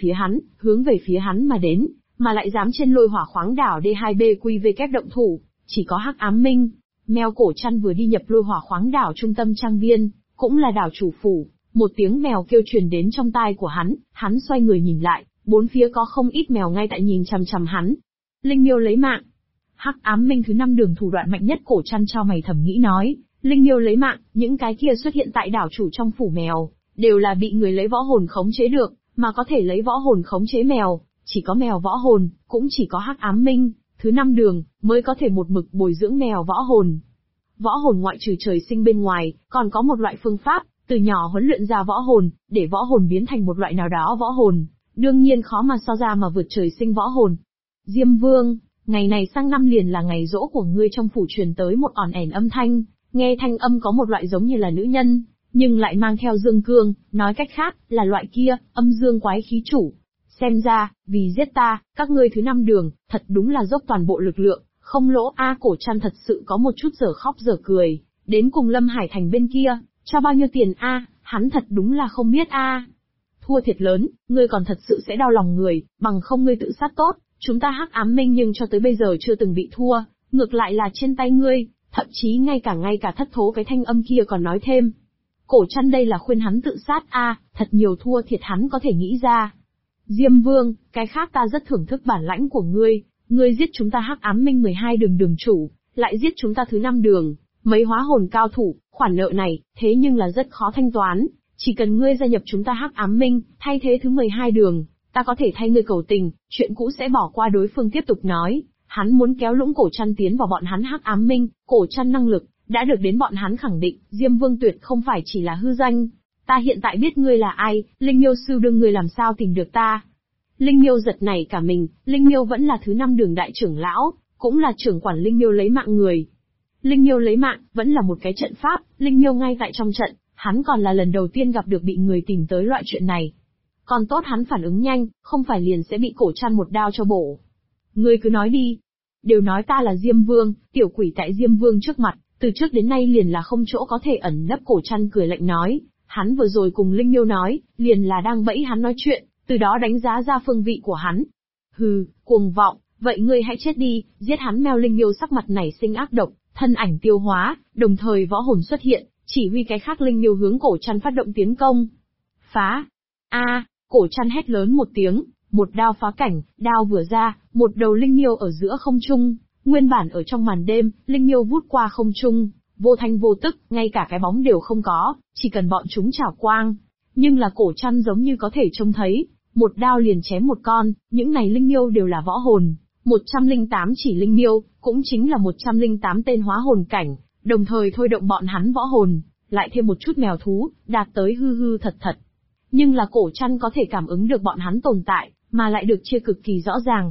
phía hắn mà đến, mà lại dám trên lôi hỏa khoáng đảo D2BQV động thủ, chỉ có Hắc Ám Minh. Mèo. Cổ Trăn vừa đi nhập lôi hỏa khoáng đảo trung tâm trang viên, cũng là đảo chủ phủ, một tiếng mèo kêu truyền đến trong tai của hắn xoay người nhìn lại, bốn phía có không ít mèo ngay tại nhìn chằm chằm hắn. Linh miêu lấy mạng. Hắc Ám Minh thứ 5 đường thủ đoạn mạnh nhất. Cổ Trăn cho mày thầm nghĩ nói, linh miêu lấy mạng, những cái kia xuất hiện tại đảo chủ trong phủ mèo, đều là bị người lấy võ hồn khống chế được, mà có thể lấy võ hồn khống chế mèo, chỉ có mèo võ hồn, cũng chỉ có Hắc Ám Minh thứ 5 đường, mới có thể một mực bồi dưỡng mèo võ hồn. Võ hồn ngoại trừ trời sinh bên ngoài, còn có một loại phương pháp, từ nhỏ huấn luyện ra võ hồn, để võ hồn biến thành một loại nào đó võ hồn, đương nhiên khó mà so ra mà vượt trời sinh võ hồn. Diêm Vương, ngày này sang năm liền là ngày giỗ của ngươi. Trong phủ truyền tới một ỏn ẻn âm thanh, nghe thanh âm có một loại giống như là nữ nhân, nhưng lại mang theo dương cương, nói cách khác, là loại kia, âm dương quái khí chủ. Xem ra, vì giết ta, các ngươi thứ 5 đường, thật đúng là dốc toàn bộ lực lượng, không lỗ a. Cổ Trăn thật sự có một chút giờ khóc giờ cười, đến cùng Lâm Hải Thành bên kia, cho bao nhiêu tiền a, hắn thật đúng là không biết a. Thua thiệt lớn, ngươi còn thật sự sẽ đau lòng người, bằng không ngươi tự sát tốt, chúng ta Hắc Ám Minh nhưng cho tới bây giờ chưa từng bị thua, ngược lại là trên tay ngươi, thậm chí ngay cả thất thố cái thanh âm kia còn nói thêm. Cổ Trăn đây là khuyên hắn tự sát a, thật nhiều thua thiệt hắn có thể nghĩ ra. Diêm Vương, cái khác ta rất thưởng thức bản lãnh của ngươi giết chúng ta Hắc Ám Minh 12 đường đường chủ, lại giết chúng ta thứ 5 đường, mấy hóa hồn cao thủ, khoản nợ này, thế nhưng là rất khó thanh toán, chỉ cần ngươi gia nhập chúng ta Hắc Ám Minh, thay thế thứ 12 đường, ta có thể thay ngươi cầu tình, chuyện cũ sẽ bỏ qua. Đối phương tiếp tục nói, hắn muốn kéo lũng Cổ Trăn tiến vào bọn hắn Hắc Ám Minh. Cổ Trăn năng lực đã được đến bọn hắn khẳng định, Diêm Vương tuyệt không phải chỉ là hư danh. Ta hiện tại biết ngươi là ai, Linh Miêu sư đương ngươi làm sao tìm được ta. Linh Miêu giật nảy cả mình, Linh Miêu vẫn là thứ 5 đường đại trưởng lão, cũng là trưởng quản Linh Miêu lấy mạng người. Linh Miêu lấy mạng, vẫn là một cái trận pháp, Linh Miêu ngay tại trong trận, hắn còn là lần đầu tiên gặp được bị người tìm tới loại chuyện này. Còn tốt hắn phản ứng nhanh, không phải liền sẽ bị Cổ Trăn một đao cho bổ. Ngươi cứ nói đi. Đều nói ta là Diêm Vương, tiểu quỷ tại Diêm Vương trước mặt, từ trước đến nay liền là không chỗ có thể ẩn nấp. Cổ Trăn cười lạnh nói, hắn vừa rồi cùng Linh Miêu nói, liền là đang bẫy hắn nói chuyện, từ đó đánh giá ra phương vị của hắn. Hừ, cuồng vọng, vậy ngươi hãy chết đi, giết hắn. Mèo. Linh Miêu sắc mặt nảy sinh ác độc, thân ảnh tiêu hóa, đồng thời võ hồn xuất hiện, chỉ huy cái khác Linh Miêu hướng Cổ Trăn phát động tiến công. Phá! A! Cổ Trăn hét lớn một tiếng, một đao phá cảnh, đao vừa ra, một đầu Linh Miêu ở giữa không trung, nguyên bản ở trong màn đêm, Linh Miêu vút qua không trung, vô thanh vô tức, ngay cả cái bóng đều không có, chỉ cần bọn chúng chảo quang. Nhưng là Cổ Trăn giống như có thể trông thấy, một đao liền chém một con, những này Linh Miêu đều là võ hồn, 108 chỉ Linh Miêu, cũng chính là 108 tên hóa hồn cảnh, đồng thời thôi động bọn hắn võ hồn, lại thêm một chút mèo thú, đạt tới hư hư thật thật. Nhưng là Cổ Trăn có thể cảm ứng được bọn hắn tồn tại, mà lại được chia cực kỳ rõ ràng.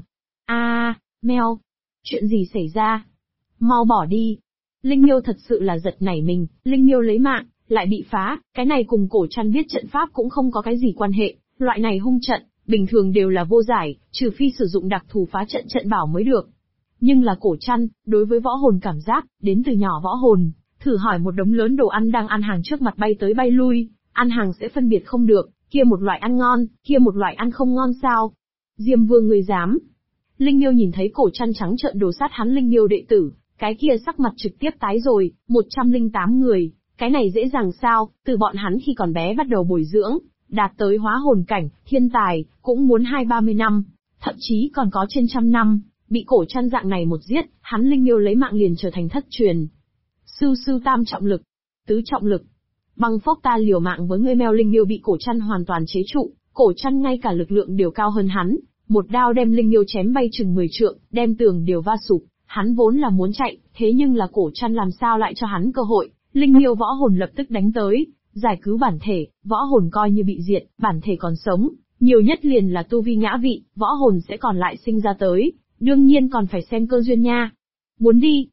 Mèo, chuyện gì xảy ra? Mau bỏ đi. Linh Miêu thật sự là giật nảy mình, Linh Miêu lấy mạng, lại bị phá, cái này cùng Cổ Trăn biết trận pháp cũng không có cái gì quan hệ, loại này hung trận, bình thường đều là vô giải, trừ phi sử dụng đặc thù phá trận trận bảo mới được. Nhưng là Cổ Trăn, đối với võ hồn cảm giác, đến từ nhỏ võ hồn, thử hỏi một đống lớn đồ ăn đang ăn hàng trước mặt bay tới bay lui, ăn hàng sẽ phân biệt không được, kia một loại ăn ngon, kia một loại ăn không ngon sao? Diêm Vương ngươi dám? Linh Miêu nhìn thấy Cổ Trăn trắng trợn đồ sát hắn Linh Miêu đệ tử, cái kia sắc mặt trực tiếp tái rồi, 108 người, Cái này dễ dàng sao, từ bọn hắn khi còn bé bắt đầu bồi dưỡng, đạt tới hóa hồn cảnh, thiên tài, cũng muốn 20-30 năm, thậm chí còn có trên 100 năm, bị cổ chăn dạng này một giết, hắn linh miêu lấy mạng liền trở thành thất truyền. Sư tam trọng lực, tứ trọng lực. Băng phốc ta liều mạng với ngươi. Meo linh miêu bị cổ chăn hoàn toàn chế trụ, cổ chăn ngay cả lực lượng đều cao hơn hắn, một đao đem linh miêu chém bay chừng 10 trượng, đem tường đều va sụp. Hắn vốn là muốn chạy, thế nhưng là cổ chăn làm sao lại cho hắn cơ hội. Linh miêu võ hồn lập tức đánh tới, giải cứu bản thể, võ hồn coi như bị diệt, bản thể còn sống, nhiều nhất liền là tu vi ngã vị, võ hồn sẽ còn lại sinh ra tới, đương nhiên còn phải xem cơ duyên nha. Muốn đi?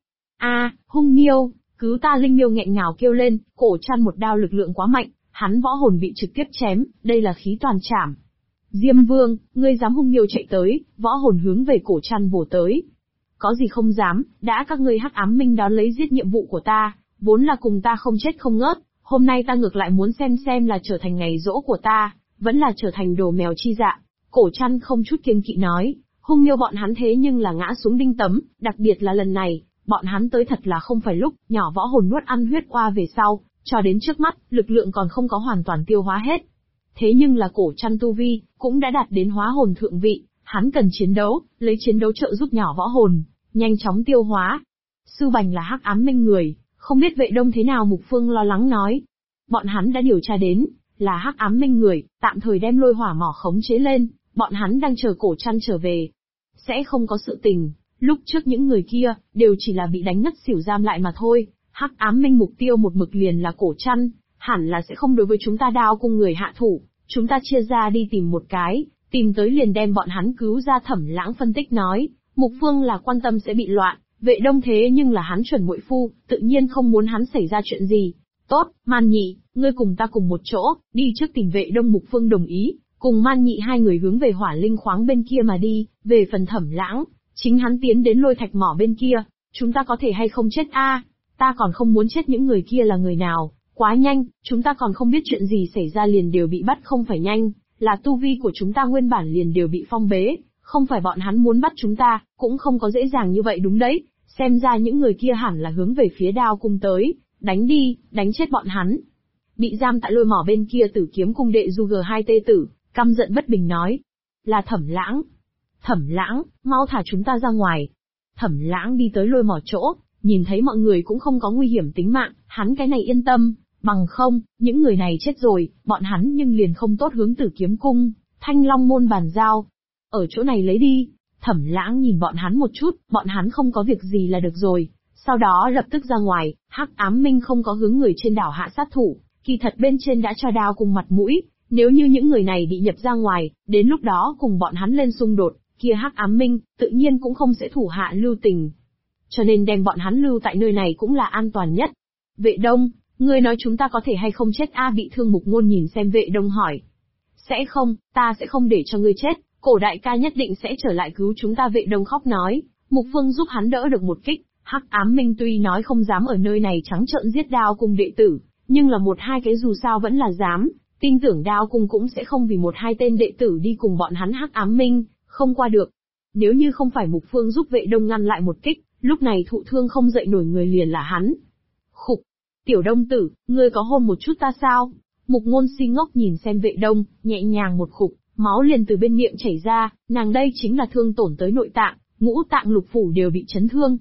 Hung miêu, cứu ta! Linh miêu nghẹn ngào kêu lên, cổ chăn một đao lực lượng quá mạnh, hắn võ hồn bị trực tiếp chém, đây là khí toàn trảm. Diêm Vương, ngươi dám! Hung miêu chạy tới, võ hồn hướng về cổ chăn vồ tới. Có gì không dám, đã các ngươi Hắc Ám Minh đón lấy giết nhiệm vụ của ta, vốn là cùng ta không chết không ngớt, hôm nay ta ngược lại muốn xem là trở thành ngày rỗ của ta, vẫn là trở thành đồ mèo chi dạ. Cổ chăn không chút kiêng kỵ nói, hung miêu bọn hắn thế nhưng là ngã xuống đinh tấm, đặc biệt là lần này, bọn hắn tới thật là không phải lúc, nhỏ võ hồn nuốt ăn huyết oa về sau, cho đến trước mắt, lực lượng còn không có hoàn toàn tiêu hóa hết. Thế nhưng là cổ chăn tu vi, cũng đã đạt đến hóa hồn thượng vị, hắn cần chiến đấu, lấy chiến đấu trợ giúp nhỏ võ hồn, nhanh chóng tiêu hóa. Sư Bành là Hắc Ám Minh người, không biết Vệ Đông thế nào. Mục Phương lo lắng nói. Bọn hắn đã điều tra đến, là Hắc Ám Minh người, tạm thời đem lôi hỏa mỏ khống chế lên, bọn hắn đang chờ cổ chăn trở về. Sẽ không có sự tình, lúc trước những người kia, đều chỉ là bị đánh ngất xỉu giam lại mà thôi. Hắc Ám Minh mục tiêu một mực liền là cổ chăn, hẳn là sẽ không đối với chúng ta Đao Cung người hạ thủ, chúng ta chia ra đi tìm một cái, tìm tới liền đem bọn hắn cứu ra. Thẩm Lãng phân tích nói, Mục Phương là quan tâm sẽ bị loạn, Vệ Đông thế nhưng là hắn chuẩn muội phu, tự nhiên không muốn hắn xảy ra chuyện gì. Tốt, Man Nhị, ngươi cùng ta cùng một chỗ, đi trước tìm Vệ Đông. Mục Phương đồng ý, cùng Man Nhị hai người hướng về hỏa linh khoáng bên kia mà đi. Về phần Thẩm Lãng, chính hắn tiến đến lôi thạch mỏ bên kia, chúng ta có thể hay không chết ta còn không muốn chết. Những người kia là người nào, quá nhanh, chúng ta còn không biết chuyện gì xảy ra liền đều bị bắt. Không phải nhanh, là tu vi của chúng ta nguyên bản liền đều bị phong bế, không phải bọn hắn muốn bắt chúng ta, cũng không có dễ dàng như vậy. Đúng đấy, xem ra những người kia hẳn là hướng về phía Đao Cung tới, đánh đi, đánh chết bọn hắn. Bị giam tại lôi mỏ bên kia Tử Kiếm Cung đệ Du G2 tê tử, căm giận bất bình nói. Là Thẩm Lãng. Thẩm Lãng, mau thả chúng ta ra ngoài. Thẩm Lãng đi tới lôi mỏ chỗ, nhìn thấy mọi người cũng không có nguy hiểm tính mạng, hắn cái này yên tâm, bằng không, những người này chết rồi, bọn hắn nhưng liền không tốt hướng Tử Kiếm Cung, Thanh Long môn bàn giao. Ở chỗ này lấy đi. Thẩm Lãng nhìn bọn hắn một chút, bọn hắn không có việc gì là được rồi. Sau đó lập tức ra ngoài. Hắc Ám Minh không có hướng người trên đảo hạ sát thủ, kỳ thật bên trên đã cho Đao Cung mặt mũi, nếu như những người này bị nhập ra ngoài, đến lúc đó cùng bọn hắn lên xung đột, kia Hắc Ám Minh tự nhiên cũng không sẽ thủ hạ lưu tình. Cho nên đem bọn hắn lưu tại nơi này cũng là an toàn nhất. Vệ Đông, ngươi nói chúng ta có thể hay không chết bị thương Mục Ngôn nhìn xem Vệ Đông hỏi. Sẽ không, ta sẽ không để cho ngươi chết, cổ đại ca nhất định sẽ trở lại cứu chúng ta. Vệ Đông khóc nói, Mục Phương giúp hắn đỡ được một kích. Hắc Ám Minh tuy nói không dám ở nơi này trắng trợn giết Đao Cung đệ tử, nhưng là một hai cái dù sao vẫn là dám, tin tưởng Đao Cung cũng sẽ không vì một hai tên đệ tử đi cùng bọn hắn Hắc Ám Minh, không qua được. Nếu như không phải Mục Phương giúp Vệ Đông ngăn lại một kích, lúc này thụ thương không dậy nổi người liền là hắn. Khục, Tiểu Đông tử, ngươi có hôn một chút ta sao? Mục Ngôn si ngốc nhìn xem Vệ Đông, nhẹ nhàng một khục, máu liền từ bên miệng chảy ra, nàng đây chính là thương tổn tới nội tạng, ngũ tạng lục phủ đều bị chấn thương.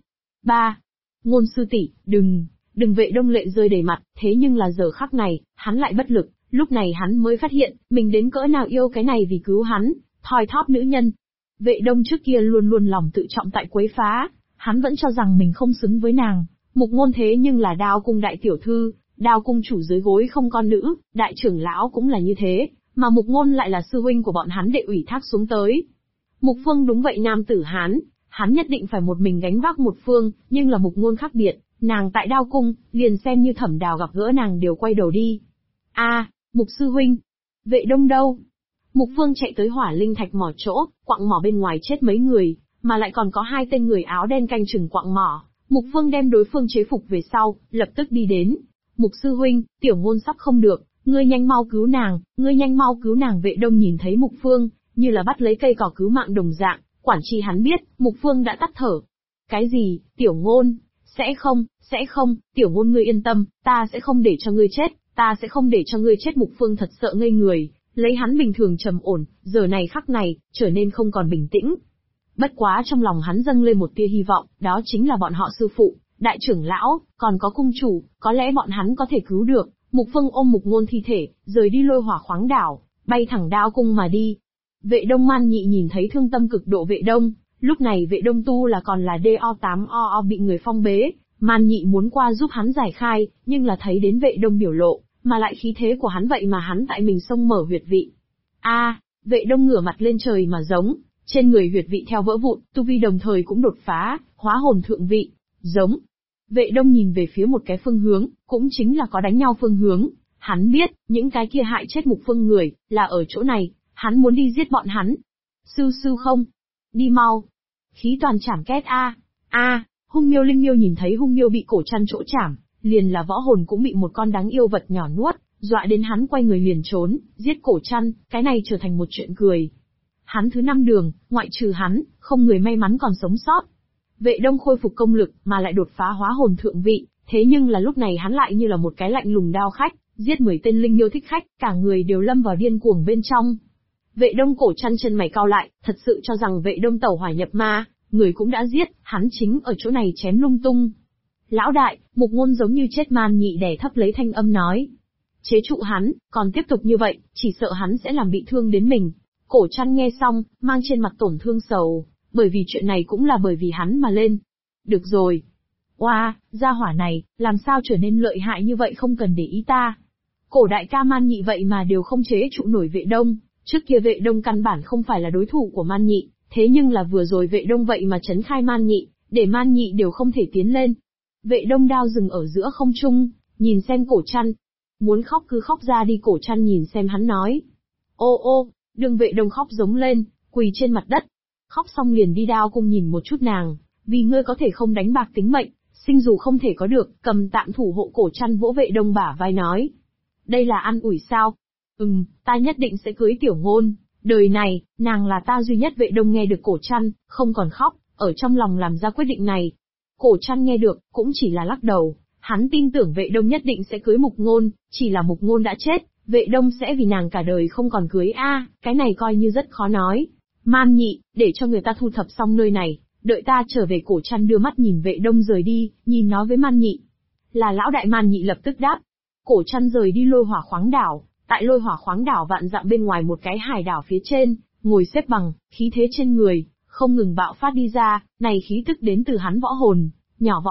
Ngôn sư tỷ, đừng. Vệ Đông lệ rơi đầy mặt, thế nhưng là giờ khắc này, hắn lại bất lực, lúc này hắn mới phát hiện, mình đến cỡ nào yêu cái này vì cứu hắn, thoi thóp nữ nhân. Vệ Đông trước kia luôn luôn lòng tự trọng tại quấy phá, hắn vẫn cho rằng mình không xứng với nàng. Mục Ngôn thế nhưng là Đao Cung đại tiểu thư, Đao Cung chủ dưới gối không con nữ, đại trưởng lão cũng là như thế, mà Mục Ngôn lại là sư huynh của bọn hắn đệ ủy thác xuống tới. Mục Phương đúng vậy, nam tử hắn nhất định phải một mình gánh vác một phương, nhưng là Mục Ngôn khác biệt, nàng tại Đao Cung, liền xem như Thẩm Đào gặp gỡ nàng đều quay đầu đi. Mục sư huynh, Vệ Đông đâu? Mục Phương chạy tới hỏa linh thạch mỏ chỗ, quặng mỏ bên ngoài chết mấy người, mà lại còn có hai tên người áo đen canh chừng quặng mỏ. Mục Phương đem đối phương chế phục về sau, lập tức đi đến. Mục sư huynh, Tiểu Ngôn sắp không được, ngươi nhanh mau cứu nàng. Vệ Đông nhìn thấy Mục Phương, như là bắt lấy cây cỏ cứu mạng đồng dạng, quản chi hắn biết, Mục Phương đã tắt thở. Cái gì, Tiểu Ngôn, Sẽ không, tiểu ngôn ngươi yên tâm, ta sẽ không để cho ngươi chết, ta sẽ không để cho ngươi chết. Mục Phương thật sợ ngây người, lấy hắn bình thường trầm ổn, giờ này khắc này, trở nên không còn bình tĩnh. Bất quá trong lòng hắn dâng lên một tia hy vọng, đó chính là bọn họ sư phụ, đại trưởng lão, còn có cung chủ, có lẽ bọn hắn có thể cứu được. Mục Phương ôm Mục Ngôn thi thể, rời đi Lôi Hỏa khoáng đảo, bay thẳng Đao cung mà đi. Vệ Đông Man Nhị nhìn thấy thương tâm cực độ Vệ Đông, lúc này Vệ Đông tu là còn là DO8OO bị người phong bế, Man Nhị muốn qua giúp hắn giải khai, nhưng là thấy đến Vệ Đông biểu lộ, mà lại khí thế của hắn vậy mà hắn tại mình xông mở huyệt vị. Vệ Đông ngửa mặt lên trời mà giống, trên người huyệt vị theo vỡ vụn, tu vi đồng thời cũng đột phá, hóa hồn thượng vị, giống. Vệ Đông nhìn về phía một cái phương hướng, cũng chính là có đánh nhau phương hướng. Hắn biết, những cái kia hại chết Mục Phương người, là ở chỗ này, hắn muốn đi giết bọn hắn. Sư sư không? Đi mau. Khí toàn chảm két Hung Miêu Linh Miêu nhìn thấy Hung Miêu bị cổ chăn chỗ chảm, liền là võ hồn cũng bị một con đáng yêu vật nhỏ nuốt, dọa đến hắn quay người liền trốn, giết cổ chăn, cái này trở thành một chuyện cười. Hắn thứ 5 đường, ngoại trừ hắn, không người may mắn còn sống sót. Vệ Đông khôi phục công lực, mà lại đột phá hóa hồn thượng vị, thế nhưng là lúc này hắn lại như là một cái lạnh lùng đao khách, giết 10 tên linh miêu thích khách, cả người đều lâm vào điên cuồng bên trong. Vệ Đông cổ chăn chân mày cau lại, thật sự cho rằng Vệ Đông tẩu hỏa nhập ma, người cũng đã giết, hắn chính ở chỗ này chém lung tung. Lão đại, Mục Ngôn giống như chết. Man Nhị đè thấp lấy thanh âm nói. Chế trụ hắn, còn tiếp tục như vậy, chỉ sợ hắn sẽ làm bị thương đến mình. Cổ chăn nghe xong, mang trên mặt tổn thương sầu, bởi vì chuyện này cũng là bởi vì hắn mà lên. Được rồi. Gia hỏa này, làm sao trở nên lợi hại như vậy không cần để ý ta. Cổ đại ca Man Nhị vậy mà đều không chế trụ nổi Vệ Đông, trước kia Vệ Đông căn bản không phải là đối thủ của Man Nhị, thế nhưng là vừa rồi Vệ Đông vậy mà trấn khai Man Nhị, để Man Nhị đều không thể tiến lên. Vệ Đông đao dừng ở giữa không trung, nhìn xem cổ chăn. Muốn khóc cứ khóc ra đi. Cổ chăn nhìn xem hắn nói. Đường Vệ Đông khóc giống lên, quỳ trên mặt đất. Khóc xong liền đi Đao cung nhìn một chút nàng, vì ngươi có thể không đánh bạc tính mệnh, sinh dù không thể có được, cầm tạm thủ hộ. Cổ chăn vỗ Vệ Đông bả vai nói. Đây là an ủi sao? Ta nhất định sẽ cưới tiểu ngôn, đời này, nàng là ta duy nhất. Vệ Đông nghe được cổ chăn, không còn khóc, ở trong lòng làm ra quyết định này. Cổ chăn nghe được, cũng chỉ là lắc đầu, hắn tin tưởng Vệ Đông nhất định sẽ cưới Mục Ngôn, chỉ là Mục Ngôn đã chết, Vệ Đông sẽ vì nàng cả đời không còn cưới cái này coi như rất khó nói. Man Nhị, để cho người ta thu thập xong nơi này, đợi ta trở về. Cổ chăn đưa mắt nhìn Vệ Đông rời đi, nhìn nói với Man Nhị. Là lão đại. Man Nhị lập tức đáp. Cổ chăn rời đi Lôi Hỏa khoáng đảo, tại Lôi Hỏa khoáng đảo vạn dặm bên ngoài một cái hải đảo phía trên, ngồi xếp bằng, khí thế trên người không ngừng bạo phát đi ra, này khí tức đến từ hắn võ hồn. Nhỏ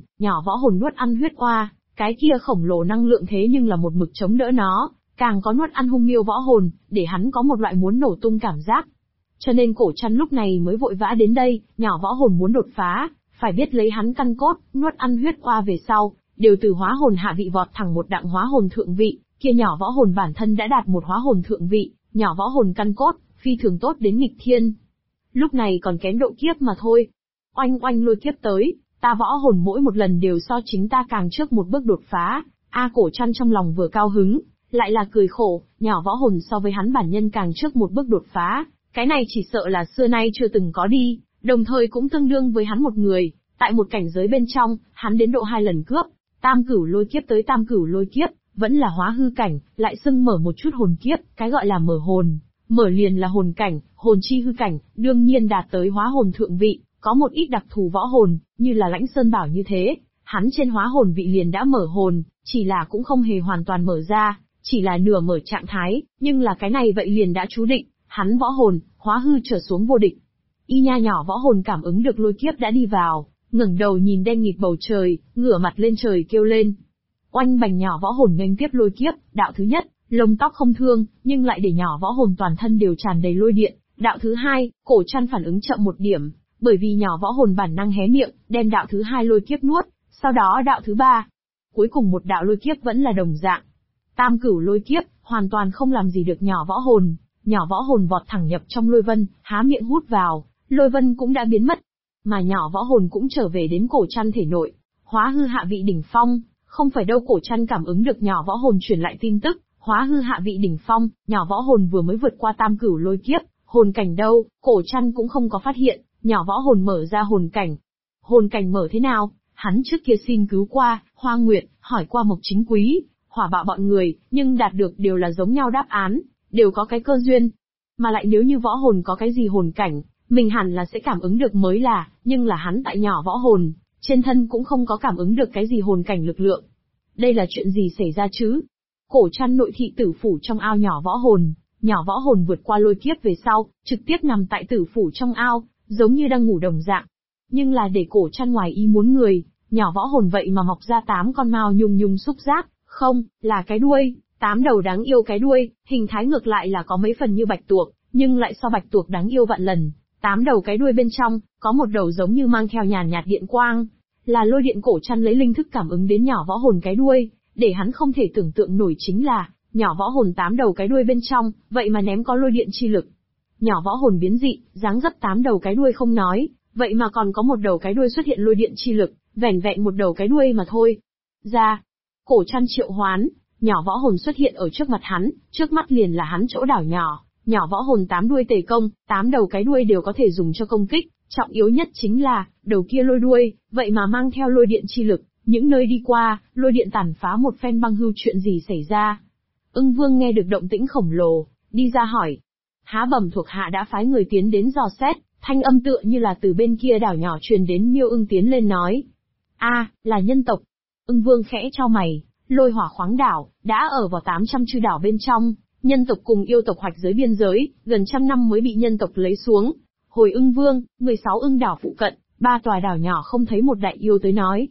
võ hồn nuốt ăn huyết oa, cái kia khổng lồ năng lượng thế nhưng là một mực chống đỡ nó, càng có nuốt ăn Hung Miêu võ hồn, để hắn có một loại muốn nổ tung cảm giác. Cho nên cổ chăn lúc này mới vội vã đến đây, nhỏ võ hồn muốn đột phá, phải biết lấy hắn căn cốt, nuốt ăn huyết oa về sau, đều từ hóa hồn hạ vị vọt thẳng một đặng hóa hồn thượng vị, kia nhỏ võ hồn bản thân đã đạt một hóa hồn thượng vị, nhỏ võ hồn căn cốt, phi thường tốt đến nghịch thiên. Lúc này còn kém độ kiếp mà thôi. Oanh oanh lôi kiếp tới. Ta võ hồn mỗi một lần đều so chính ta càng trước một bước đột phá. Cổ chăn trong lòng vừa cao hứng, lại là cười khổ, nhỏ võ hồn so với hắn bản nhân càng trước một bước đột phá, cái này chỉ sợ là xưa nay chưa từng có đi, đồng thời cũng tương đương với hắn một người, tại một cảnh giới bên trong, hắn đến độ 2 lần cướp, tam cửu lôi kiếp tới tam cửu lôi kiếp, vẫn là hóa hư cảnh, lại xưng mở một chút hồn kiếp, cái gọi là mở hồn, mở liền là hồn cảnh, hồn chi hư cảnh, đương nhiên đạt tới hóa hồn thượng vị. Có một ít đặc thù võ hồn, như là Lãnh Sơn Bảo như thế, hắn trên hóa hồn vị liền đã mở hồn, chỉ là cũng không hề hoàn toàn mở ra, chỉ là nửa mở trạng thái, nhưng là cái này vậy liền đã chú định, hắn võ hồn, hóa hư trở xuống vô địch. Y nha nhỏ võ hồn cảm ứng được lôi kiếp đã đi vào, ngẩng đầu nhìn đen nghịt bầu trời, ngửa mặt lên trời kêu lên. Oanh bành nhỏ võ hồn nghênh tiếp lôi kiếp, đạo thứ nhất, lông tóc không thương, nhưng lại để nhỏ võ hồn toàn thân đều tràn đầy lôi điện, đạo thứ hai, cổ chăn phản ứng chậm một điểm. Bởi vì nhỏ võ hồn bản năng hé miệng, đem đạo thứ 2 lôi kiếp nuốt, sau đó đạo thứ 3. Cuối cùng một đạo lôi kiếp vẫn là đồng dạng. Tam cửu lôi kiếp, hoàn toàn không làm gì được nhỏ võ hồn vọt thẳng nhập trong lôi vân, há miệng hút vào, lôi vân cũng đã biến mất. Mà nhỏ võ hồn cũng trở về đến cổ chăn thể nội, hóa hư hạ vị đỉnh phong, không phải đâu. Cổ chăn cảm ứng được nhỏ võ hồn truyền lại tin tức, hóa hư hạ vị đỉnh phong, nhỏ võ hồn vừa mới vượt qua tam cửu lôi kiếp, hồn cảnh đâu, cổ chăn cũng không có phát hiện. Nhỏ võ hồn mở ra hồn cảnh. Hồn cảnh mở thế nào? Hắn trước kia xin cứu qua, Hoa Nguyệt, hỏi qua Mộc Chính Quý, Hỏa Bạo bọn người, nhưng đạt được đều là giống nhau đáp án, đều có cái cơ duyên. Mà lại nếu như võ hồn có cái gì hồn cảnh, mình hẳn là sẽ cảm ứng được mới là, nhưng là hắn tại nhỏ võ hồn, trên thân cũng không có cảm ứng được cái gì hồn cảnh lực lượng. Đây là chuyện gì xảy ra chứ? Cổ Trăn nội thị tử phủ trong ao nhỏ võ hồn vượt qua lôi kiếp về sau, trực tiếp nằm tại tử phủ trong ao, giống như đang ngủ đồng dạng. Nhưng là để Cổ Trăn ngoài ý muốn người, nhỏ võ hồn vậy mà mọc ra 8 con mao nhung nhung xúc giác, không, là cái đuôi, 8 đầu đáng yêu cái đuôi, hình thái ngược lại là có mấy phần như bạch tuộc, nhưng lại so bạch tuộc đáng yêu vạn lần. 8 đầu cái đuôi bên trong, có một đầu giống như mang theo nhàn nhạt điện quang, là lôi điện. Cổ Trăn lấy linh thức cảm ứng đến nhỏ võ hồn cái đuôi, để hắn không thể tưởng tượng nổi chính là, nhỏ võ hồn 8 đầu cái đuôi bên trong, vậy mà ném có lôi điện chi lực. Nhỏ võ hồn biến dị, dáng dấp 8 đầu cái đuôi không nói, vậy mà còn có một đầu cái đuôi xuất hiện lôi điện chi lực, vẻn vẹn một đầu cái đuôi mà thôi. Ra, Cổ Trăn triệu hoán, nhỏ võ hồn xuất hiện ở trước mặt hắn, trước mắt liền là hắn chỗ đảo nhỏ, nhỏ võ hồn 8 đuôi tề công, 8 đầu cái đuôi đều có thể dùng cho công kích, trọng yếu nhất chính là, đầu kia lôi đuôi, vậy mà mang theo lôi điện chi lực, những nơi đi qua, lôi điện tàn phá một phen băng hưu. Chuyện gì xảy ra? Ưng Vương nghe được động tĩnh khổng lồ, đi ra hỏi. Há bẩm thuộc hạ đã phái người tiến đến dò xét, thanh âm tựa như là từ bên kia đảo nhỏ truyền đến. Miêu Ưng tiến lên nói. Là nhân tộc. Ưng Vương khẽ chau mày, Lôi Hỏa Khoáng đảo, đã ở vào 800 chư đảo bên trong, nhân tộc cùng yêu tộc hoạch giới biên giới, gần trăm năm mới bị nhân tộc lấy xuống. Hồi Ưng Vương, 16 ưng đảo phụ cận, 3 tòa đảo nhỏ không thấy một đại yêu tới nói.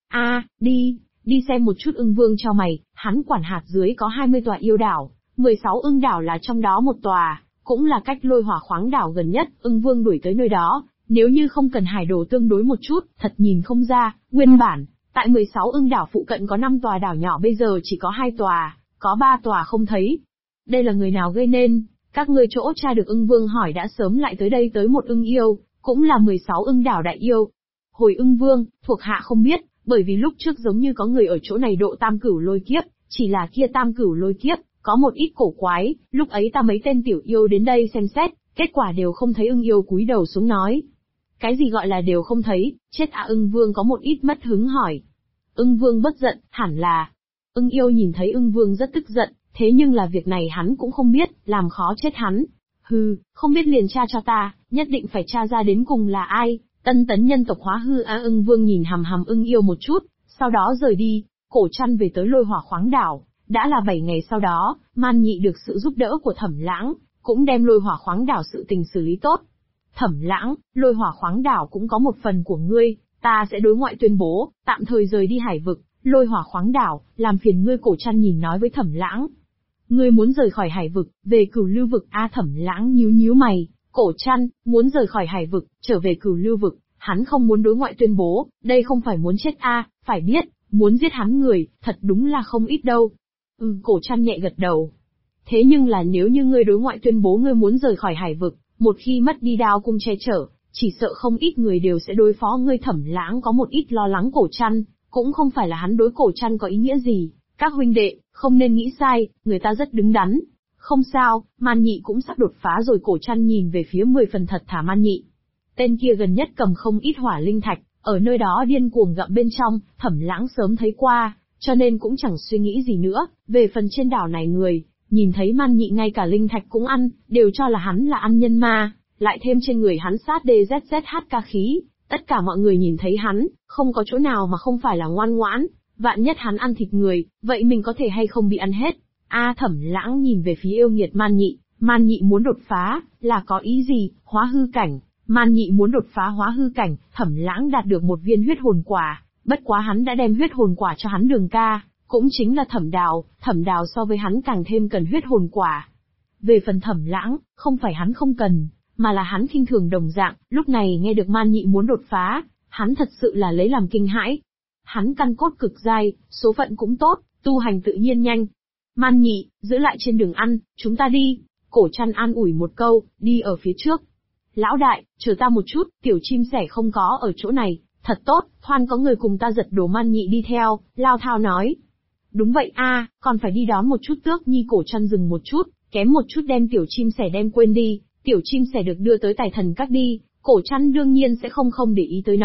Đi xem một chút. Ưng Vương cho mày, hắn quản hạt dưới có 20 tòa yêu đảo, 16 ưng đảo là trong đó một tòa, cũng là cách Lôi Hỏa Khoáng đảo gần nhất. Ưng Vương đuổi tới nơi đó, nếu như không cần hải đồ tương đối một chút, thật nhìn không ra, nguyên bản, tại 16 ưng đảo phụ cận có 5 tòa đảo nhỏ, bây giờ chỉ có 2 tòa, có 3 tòa không thấy. Đây là người nào gây nên? Các ngươi chỗ tra được? Ưng Vương hỏi. Đã sớm lại tới đây tới một ưng yêu, cũng là 16 ưng đảo đại yêu. Hồi Ưng Vương, thuộc hạ không biết, bởi vì lúc trước giống như có người ở chỗ này độ tam cửu lôi kiếp, chỉ là kia tam cửu lôi kiếp, có một ít cổ quái, lúc ấy ta mấy tên tiểu yêu đến đây xem xét, kết quả đều không thấy. Ưng yêu cúi đầu xuống nói. Cái gì gọi là đều không thấy, chết à? Ưng Vương có một ít mất hứng hỏi. Ưng Vương bất giận, hẳn là. Ưng yêu nhìn thấy Ưng Vương rất tức giận, thế nhưng là việc này hắn cũng không biết, làm khó chết hắn. Hừ, không biết liền tra cho ta, nhất định phải tra ra đến cùng là ai. Tân tấn nhân tộc hóa hư à? Ưng Vương nhìn hằm hằm Ưng yêu một chút, sau đó rời đi. Cổ Trăn về tới Lôi Hỏa Khoáng đảo, đã là 7 ngày sau đó, Man Nhị được sự giúp đỡ của Thẩm Lãng, cũng đem Lôi Hỏa Khoáng đảo sự tình xử lý tốt. Thẩm Lãng, Lôi Hỏa Khoáng đảo cũng có một phần của ngươi, ta sẽ đối ngoại tuyên bố, tạm thời rời đi hải vực, Lôi Hỏa Khoáng đảo, làm phiền ngươi. Cổ Trăn nhìn nói với Thẩm Lãng. Ngươi muốn rời khỏi hải vực, về Cửu Lưu vực? Thẩm Lãng nhíu mày. Cổ Trăn, muốn rời khỏi hải vực, trở về Cửu Lưu vực, hắn không muốn đối ngoại tuyên bố, đây không phải muốn chết phải biết, muốn giết hắn người, thật đúng là không ít đâu. Cổ Trăn nhẹ gật đầu. Thế nhưng là nếu như ngươi đối ngoại tuyên bố ngươi muốn rời khỏi hải vực, một khi mất đi đao cung che chở, chỉ sợ không ít người đều sẽ đối phó ngươi. Thẩm Lãng có một ít lo lắng Cổ Trăn, cũng không phải là hắn đối Cổ Trăn có ý nghĩa gì. Các huynh đệ, không nên nghĩ sai, người ta rất đứng đắn. Không sao, Man Nhị cũng sắp đột phá rồi. Cổ Trăn nhìn về phía 10 phần thật thà Man Nhị. Tên kia gần nhất cầm không ít hỏa linh thạch, ở nơi đó điên cuồng gặm bên trong, Thẩm Lãng sớm thấy qua, cho nên cũng chẳng suy nghĩ gì nữa. Về phần trên đảo này người, nhìn thấy Man Nhị ngay cả linh thạch cũng ăn, đều cho là hắn là ăn nhân ma, lại thêm trên người hắn sát DZZH khí, tất cả mọi người nhìn thấy hắn, không có chỗ nào mà không phải là ngoan ngoãn. Vạn nhất hắn ăn thịt người, vậy mình có thể hay không bị ăn hết? Thẩm Lãng nhìn về phía yêu nghiệt Man Nhị muốn đột phá, là có ý gì? Hóa hư cảnh. Man Nhị muốn đột phá hóa hư cảnh. Thẩm Lãng đạt được một viên huyết hồn quả, bất quá hắn đã đem huyết hồn quả cho hắn Đường ca, cũng chính là Thẩm Đào so với hắn càng thêm cần huyết hồn quả. Về phần Thẩm Lãng, không phải hắn không cần, mà là hắn khinh thường đồng dạng. Lúc này nghe được Man Nhị muốn đột phá, hắn thật sự là lấy làm kinh hãi. Hắn căn cốt cực dai, số phận cũng tốt, tu hành tự nhiên nhanh. Man Nhị, giữ lại trên đường ăn, chúng ta đi. Cổ Trăn an ủi một câu, đi ở phía trước. Lão đại, chờ ta một chút, tiểu chim sẻ không có ở chỗ này, thật tốt, thoan có người cùng ta giật đồ. Man Nhị đi theo, lao thao nói. Đúng vậy còn phải đi đón một chút Tước Nhi. Cổ Trăn dừng một chút, kém một chút đem tiểu chim sẻ đem quên đi. Tiểu chim sẻ được đưa tới Tài Thần Các đi, Cổ Trăn đương nhiên sẽ không để ý tới nó.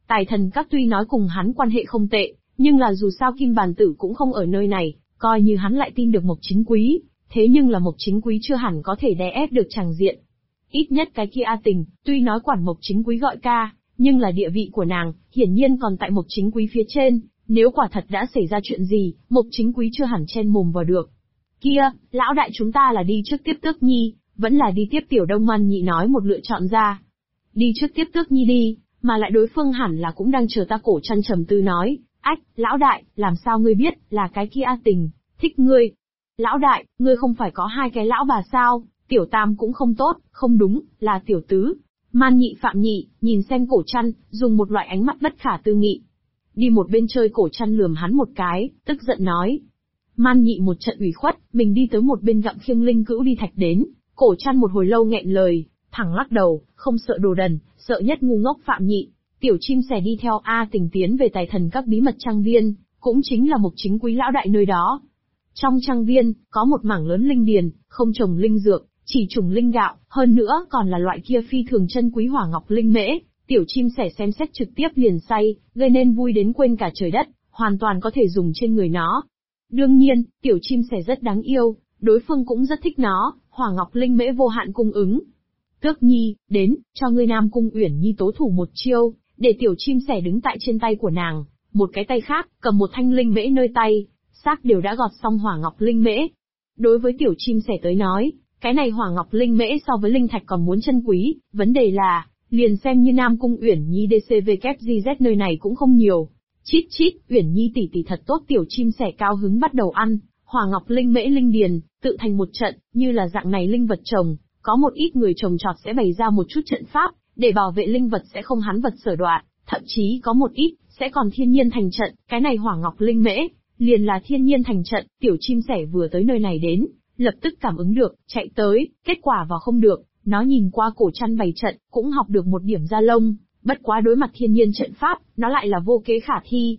Tài thần các tuy nói cùng hắn quan hệ không tệ, nhưng là dù sao Kim Bàn Tử cũng không ở nơi này, coi như hắn lại tin được Mộc Chính Quý, thế nhưng là Mộc Chính Quý chưa hẳn có thể đè ép được chàng diện. Ít nhất cái kia A Tình, tuy nói quản Mộc Chính Quý gọi ca, nhưng là địa vị của nàng, hiển nhiên còn tại Mộc Chính Quý phía trên, nếu quả thật đã xảy ra chuyện gì, Mộc Chính Quý chưa hẳn chen mồm vào được. Kia, lão đại chúng ta là đi trước tiếp Tước Nhi, vẫn là đi tiếp Tiểu Đông Man Nhị nói một lựa chọn ra. Đi trước tiếp Tước Nhi đi, mà lại đối phương hẳn là cũng đang chờ ta. Cổ Trăn trầm tư nói, ách, lão đại, làm sao ngươi biết, là cái kia A Tình, thích ngươi. Lão đại, ngươi không phải có hai cái lão bà sao, Tiểu Tam cũng không tốt, không đúng, là Tiểu Tứ. Man Nhị Phạm Nhị, nhìn xem Cổ Trăn, dùng một loại ánh mắt bất khả tư nghị. Đi một bên chơi. Cổ Trăn lườm hắn một cái, tức giận nói. Man Nhị một trận ủy khuất, mình đi tới một bên gặm khiêng linh cữu đi thạch đến. Cổ Trăn một hồi lâu nghẹn lời, thẳng lắc đầu, không sợ đồ đần, sợ nhất ngu ngốc Phạm Nhị. Tiểu chim sẻ đi theo A Tình tiến về Tài thần các bí mật trang viên, cũng chính là Mộc Chính Quý lão đại nơi đó. Trong trang viên, có một mảng lớn linh điền, không trồng linh dược, chỉ trùng linh gạo, hơn nữa còn là loại kia phi thường chân quý hỏa ngọc linh mễ. Tiểu chim sẻ xem xét trực tiếp liền say, gây nên vui đến quên cả trời đất, hoàn toàn có thể dùng trên người nó. Đương nhiên, tiểu chim sẻ rất đáng yêu, đối phương cũng rất thích nó, hỏa ngọc linh mễ vô hạn cung ứng. Tước Nhi, đến, cho ngươi Nam Cung Uyển Nhi tố thủ một chiêu, để tiểu chim sẻ đứng tại trên tay của nàng, một cái tay khác, cầm một thanh linh mễ nơi tay, xác đều đã gọt xong hỏa ngọc linh mễ. Đối với tiểu chim sẻ tới nói, cái này hỏa ngọc linh mễ so với linh thạch còn muốn chân quý, vấn đề là, liền xem như Nam Cung Uyển Nhi DCVKGZ nơi này cũng không nhiều. Chít chít, Uyển Nhi tỷ tỷ thật tốt. Tiểu chim sẻ cao hứng bắt đầu ăn, hỏa ngọc linh mễ linh điền, tự thành một trận, như là dạng này linh vật trồng, có một ít người trồng trọt sẽ bày ra một chút trận pháp, để bảo vệ linh vật sẽ không hắn vật sở đoạn, thậm chí có một ít, sẽ còn thiên nhiên thành trận, cái này hỏa ngọc linh mễ, liền là thiên nhiên thành trận. Tiểu chim sẻ vừa tới nơi này đến, lập tức cảm ứng được, chạy tới, kết quả vào không được, nó nhìn qua Cổ Trăn bày trận, cũng học được một điểm da lông, bất quá đối mặt thiên nhiên trận pháp, nó lại là vô kế khả thi.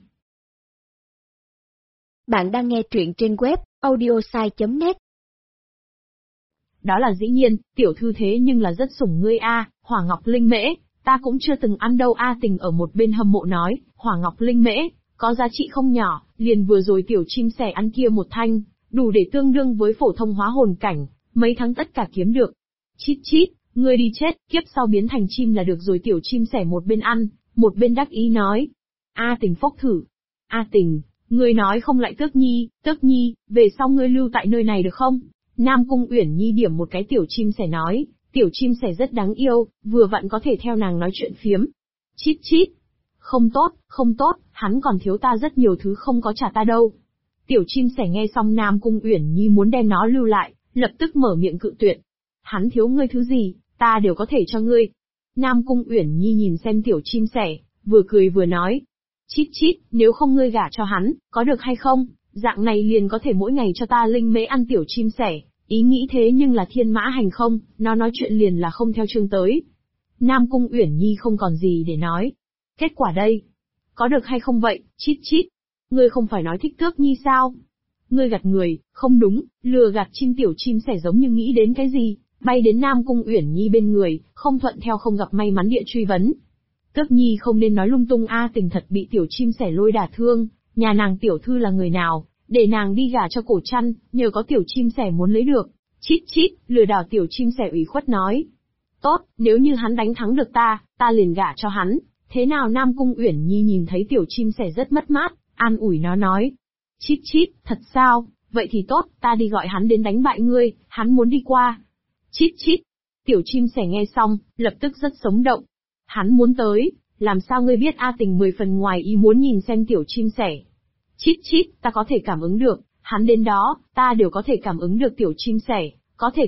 Bạn đang nghe truyện trên web audiosai.net. Đó là dĩ nhiên, tiểu thư thế nhưng là rất sủng ngươi a, hỏa ngọc linh mễ, ta cũng chưa từng ăn đâu. A Tình ở một bên hâm mộ nói, hỏa ngọc linh mễ, có giá trị không nhỏ, liền vừa rồi tiểu chim sẻ ăn kia một thanh, đủ để tương đương với phổ thông hóa hồn cảnh, mấy tháng tất cả kiếm được. Chít chít, ngươi đi chết, kiếp sau biến thành chim là được rồi. Tiểu chim sẻ một bên ăn, một bên đắc ý nói. A Tình phốc thử. A Tình, ngươi nói không lại Tước Nhi, về sau ngươi lưu tại nơi này được không? Nam Cung Uyển Nhi điểm một cái. Tiểu chim sẻ nói, tiểu chim sẻ rất đáng yêu, vừa vặn có thể theo nàng nói chuyện phiếm. Chít chít. Không tốt, hắn còn thiếu ta rất nhiều thứ không có trả ta đâu. Tiểu chim sẻ nghe xong Nam Cung Uyển Nhi muốn đem nó lưu lại, lập tức mở miệng cự tuyệt. Hắn thiếu ngươi thứ gì, ta đều có thể cho ngươi. Nam Cung Uyển Nhi nhìn xem tiểu chim sẻ, vừa cười vừa nói. Chít chít, nếu không ngươi gả cho hắn, có được hay không? Dạng này liền có thể mỗi ngày cho ta linh mễ ăn. Tiểu chim sẻ, ý nghĩ thế nhưng là thiên mã hành không, nó nói chuyện liền là không theo chương tới. Nam Cung Uyển Nhi không còn gì để nói. Kết quả đây, có được hay không vậy? Chít chít, ngươi không phải nói thích Tước Nhi sao? Ngươi gạt người, không đúng, lừa gạt chim. Tiểu chim sẻ giống như nghĩ đến cái gì, bay đến Nam Cung Uyển Nhi bên người, không thuận theo không gặp may mắn địa truy vấn. Tước Nhi không nên nói lung tung. A Tình thật bị tiểu chim sẻ lôi đả thương, nhà nàng tiểu thư là người nào, để nàng đi gả cho Cổ Trăn, nhờ có tiểu chim sẻ muốn lấy được. Chít chít, lừa đảo. Tiểu chim sẻ ủy khuất nói. Tốt, nếu như hắn đánh thắng được ta liền gả cho hắn. Thế nào? Nam Cung Uyển Nhi nhìn thấy tiểu chim sẻ rất mất mát, an ủi nó nói. Chít chít, thật sao? Vậy thì tốt, ta đi gọi hắn đến đánh bại ngươi, hắn muốn đi qua. Chít chít. Tiểu chim sẻ nghe xong, lập tức rất sống động. Hắn muốn tới, làm sao ngươi biết? A Tình 10 phần ngoài ý muốn nhìn xem tiểu chim sẻ. Chít chít, ta có thể cảm ứng được, hắn đến đó, ta đều có thể cảm ứng được. Tiểu chim sẻ, có thể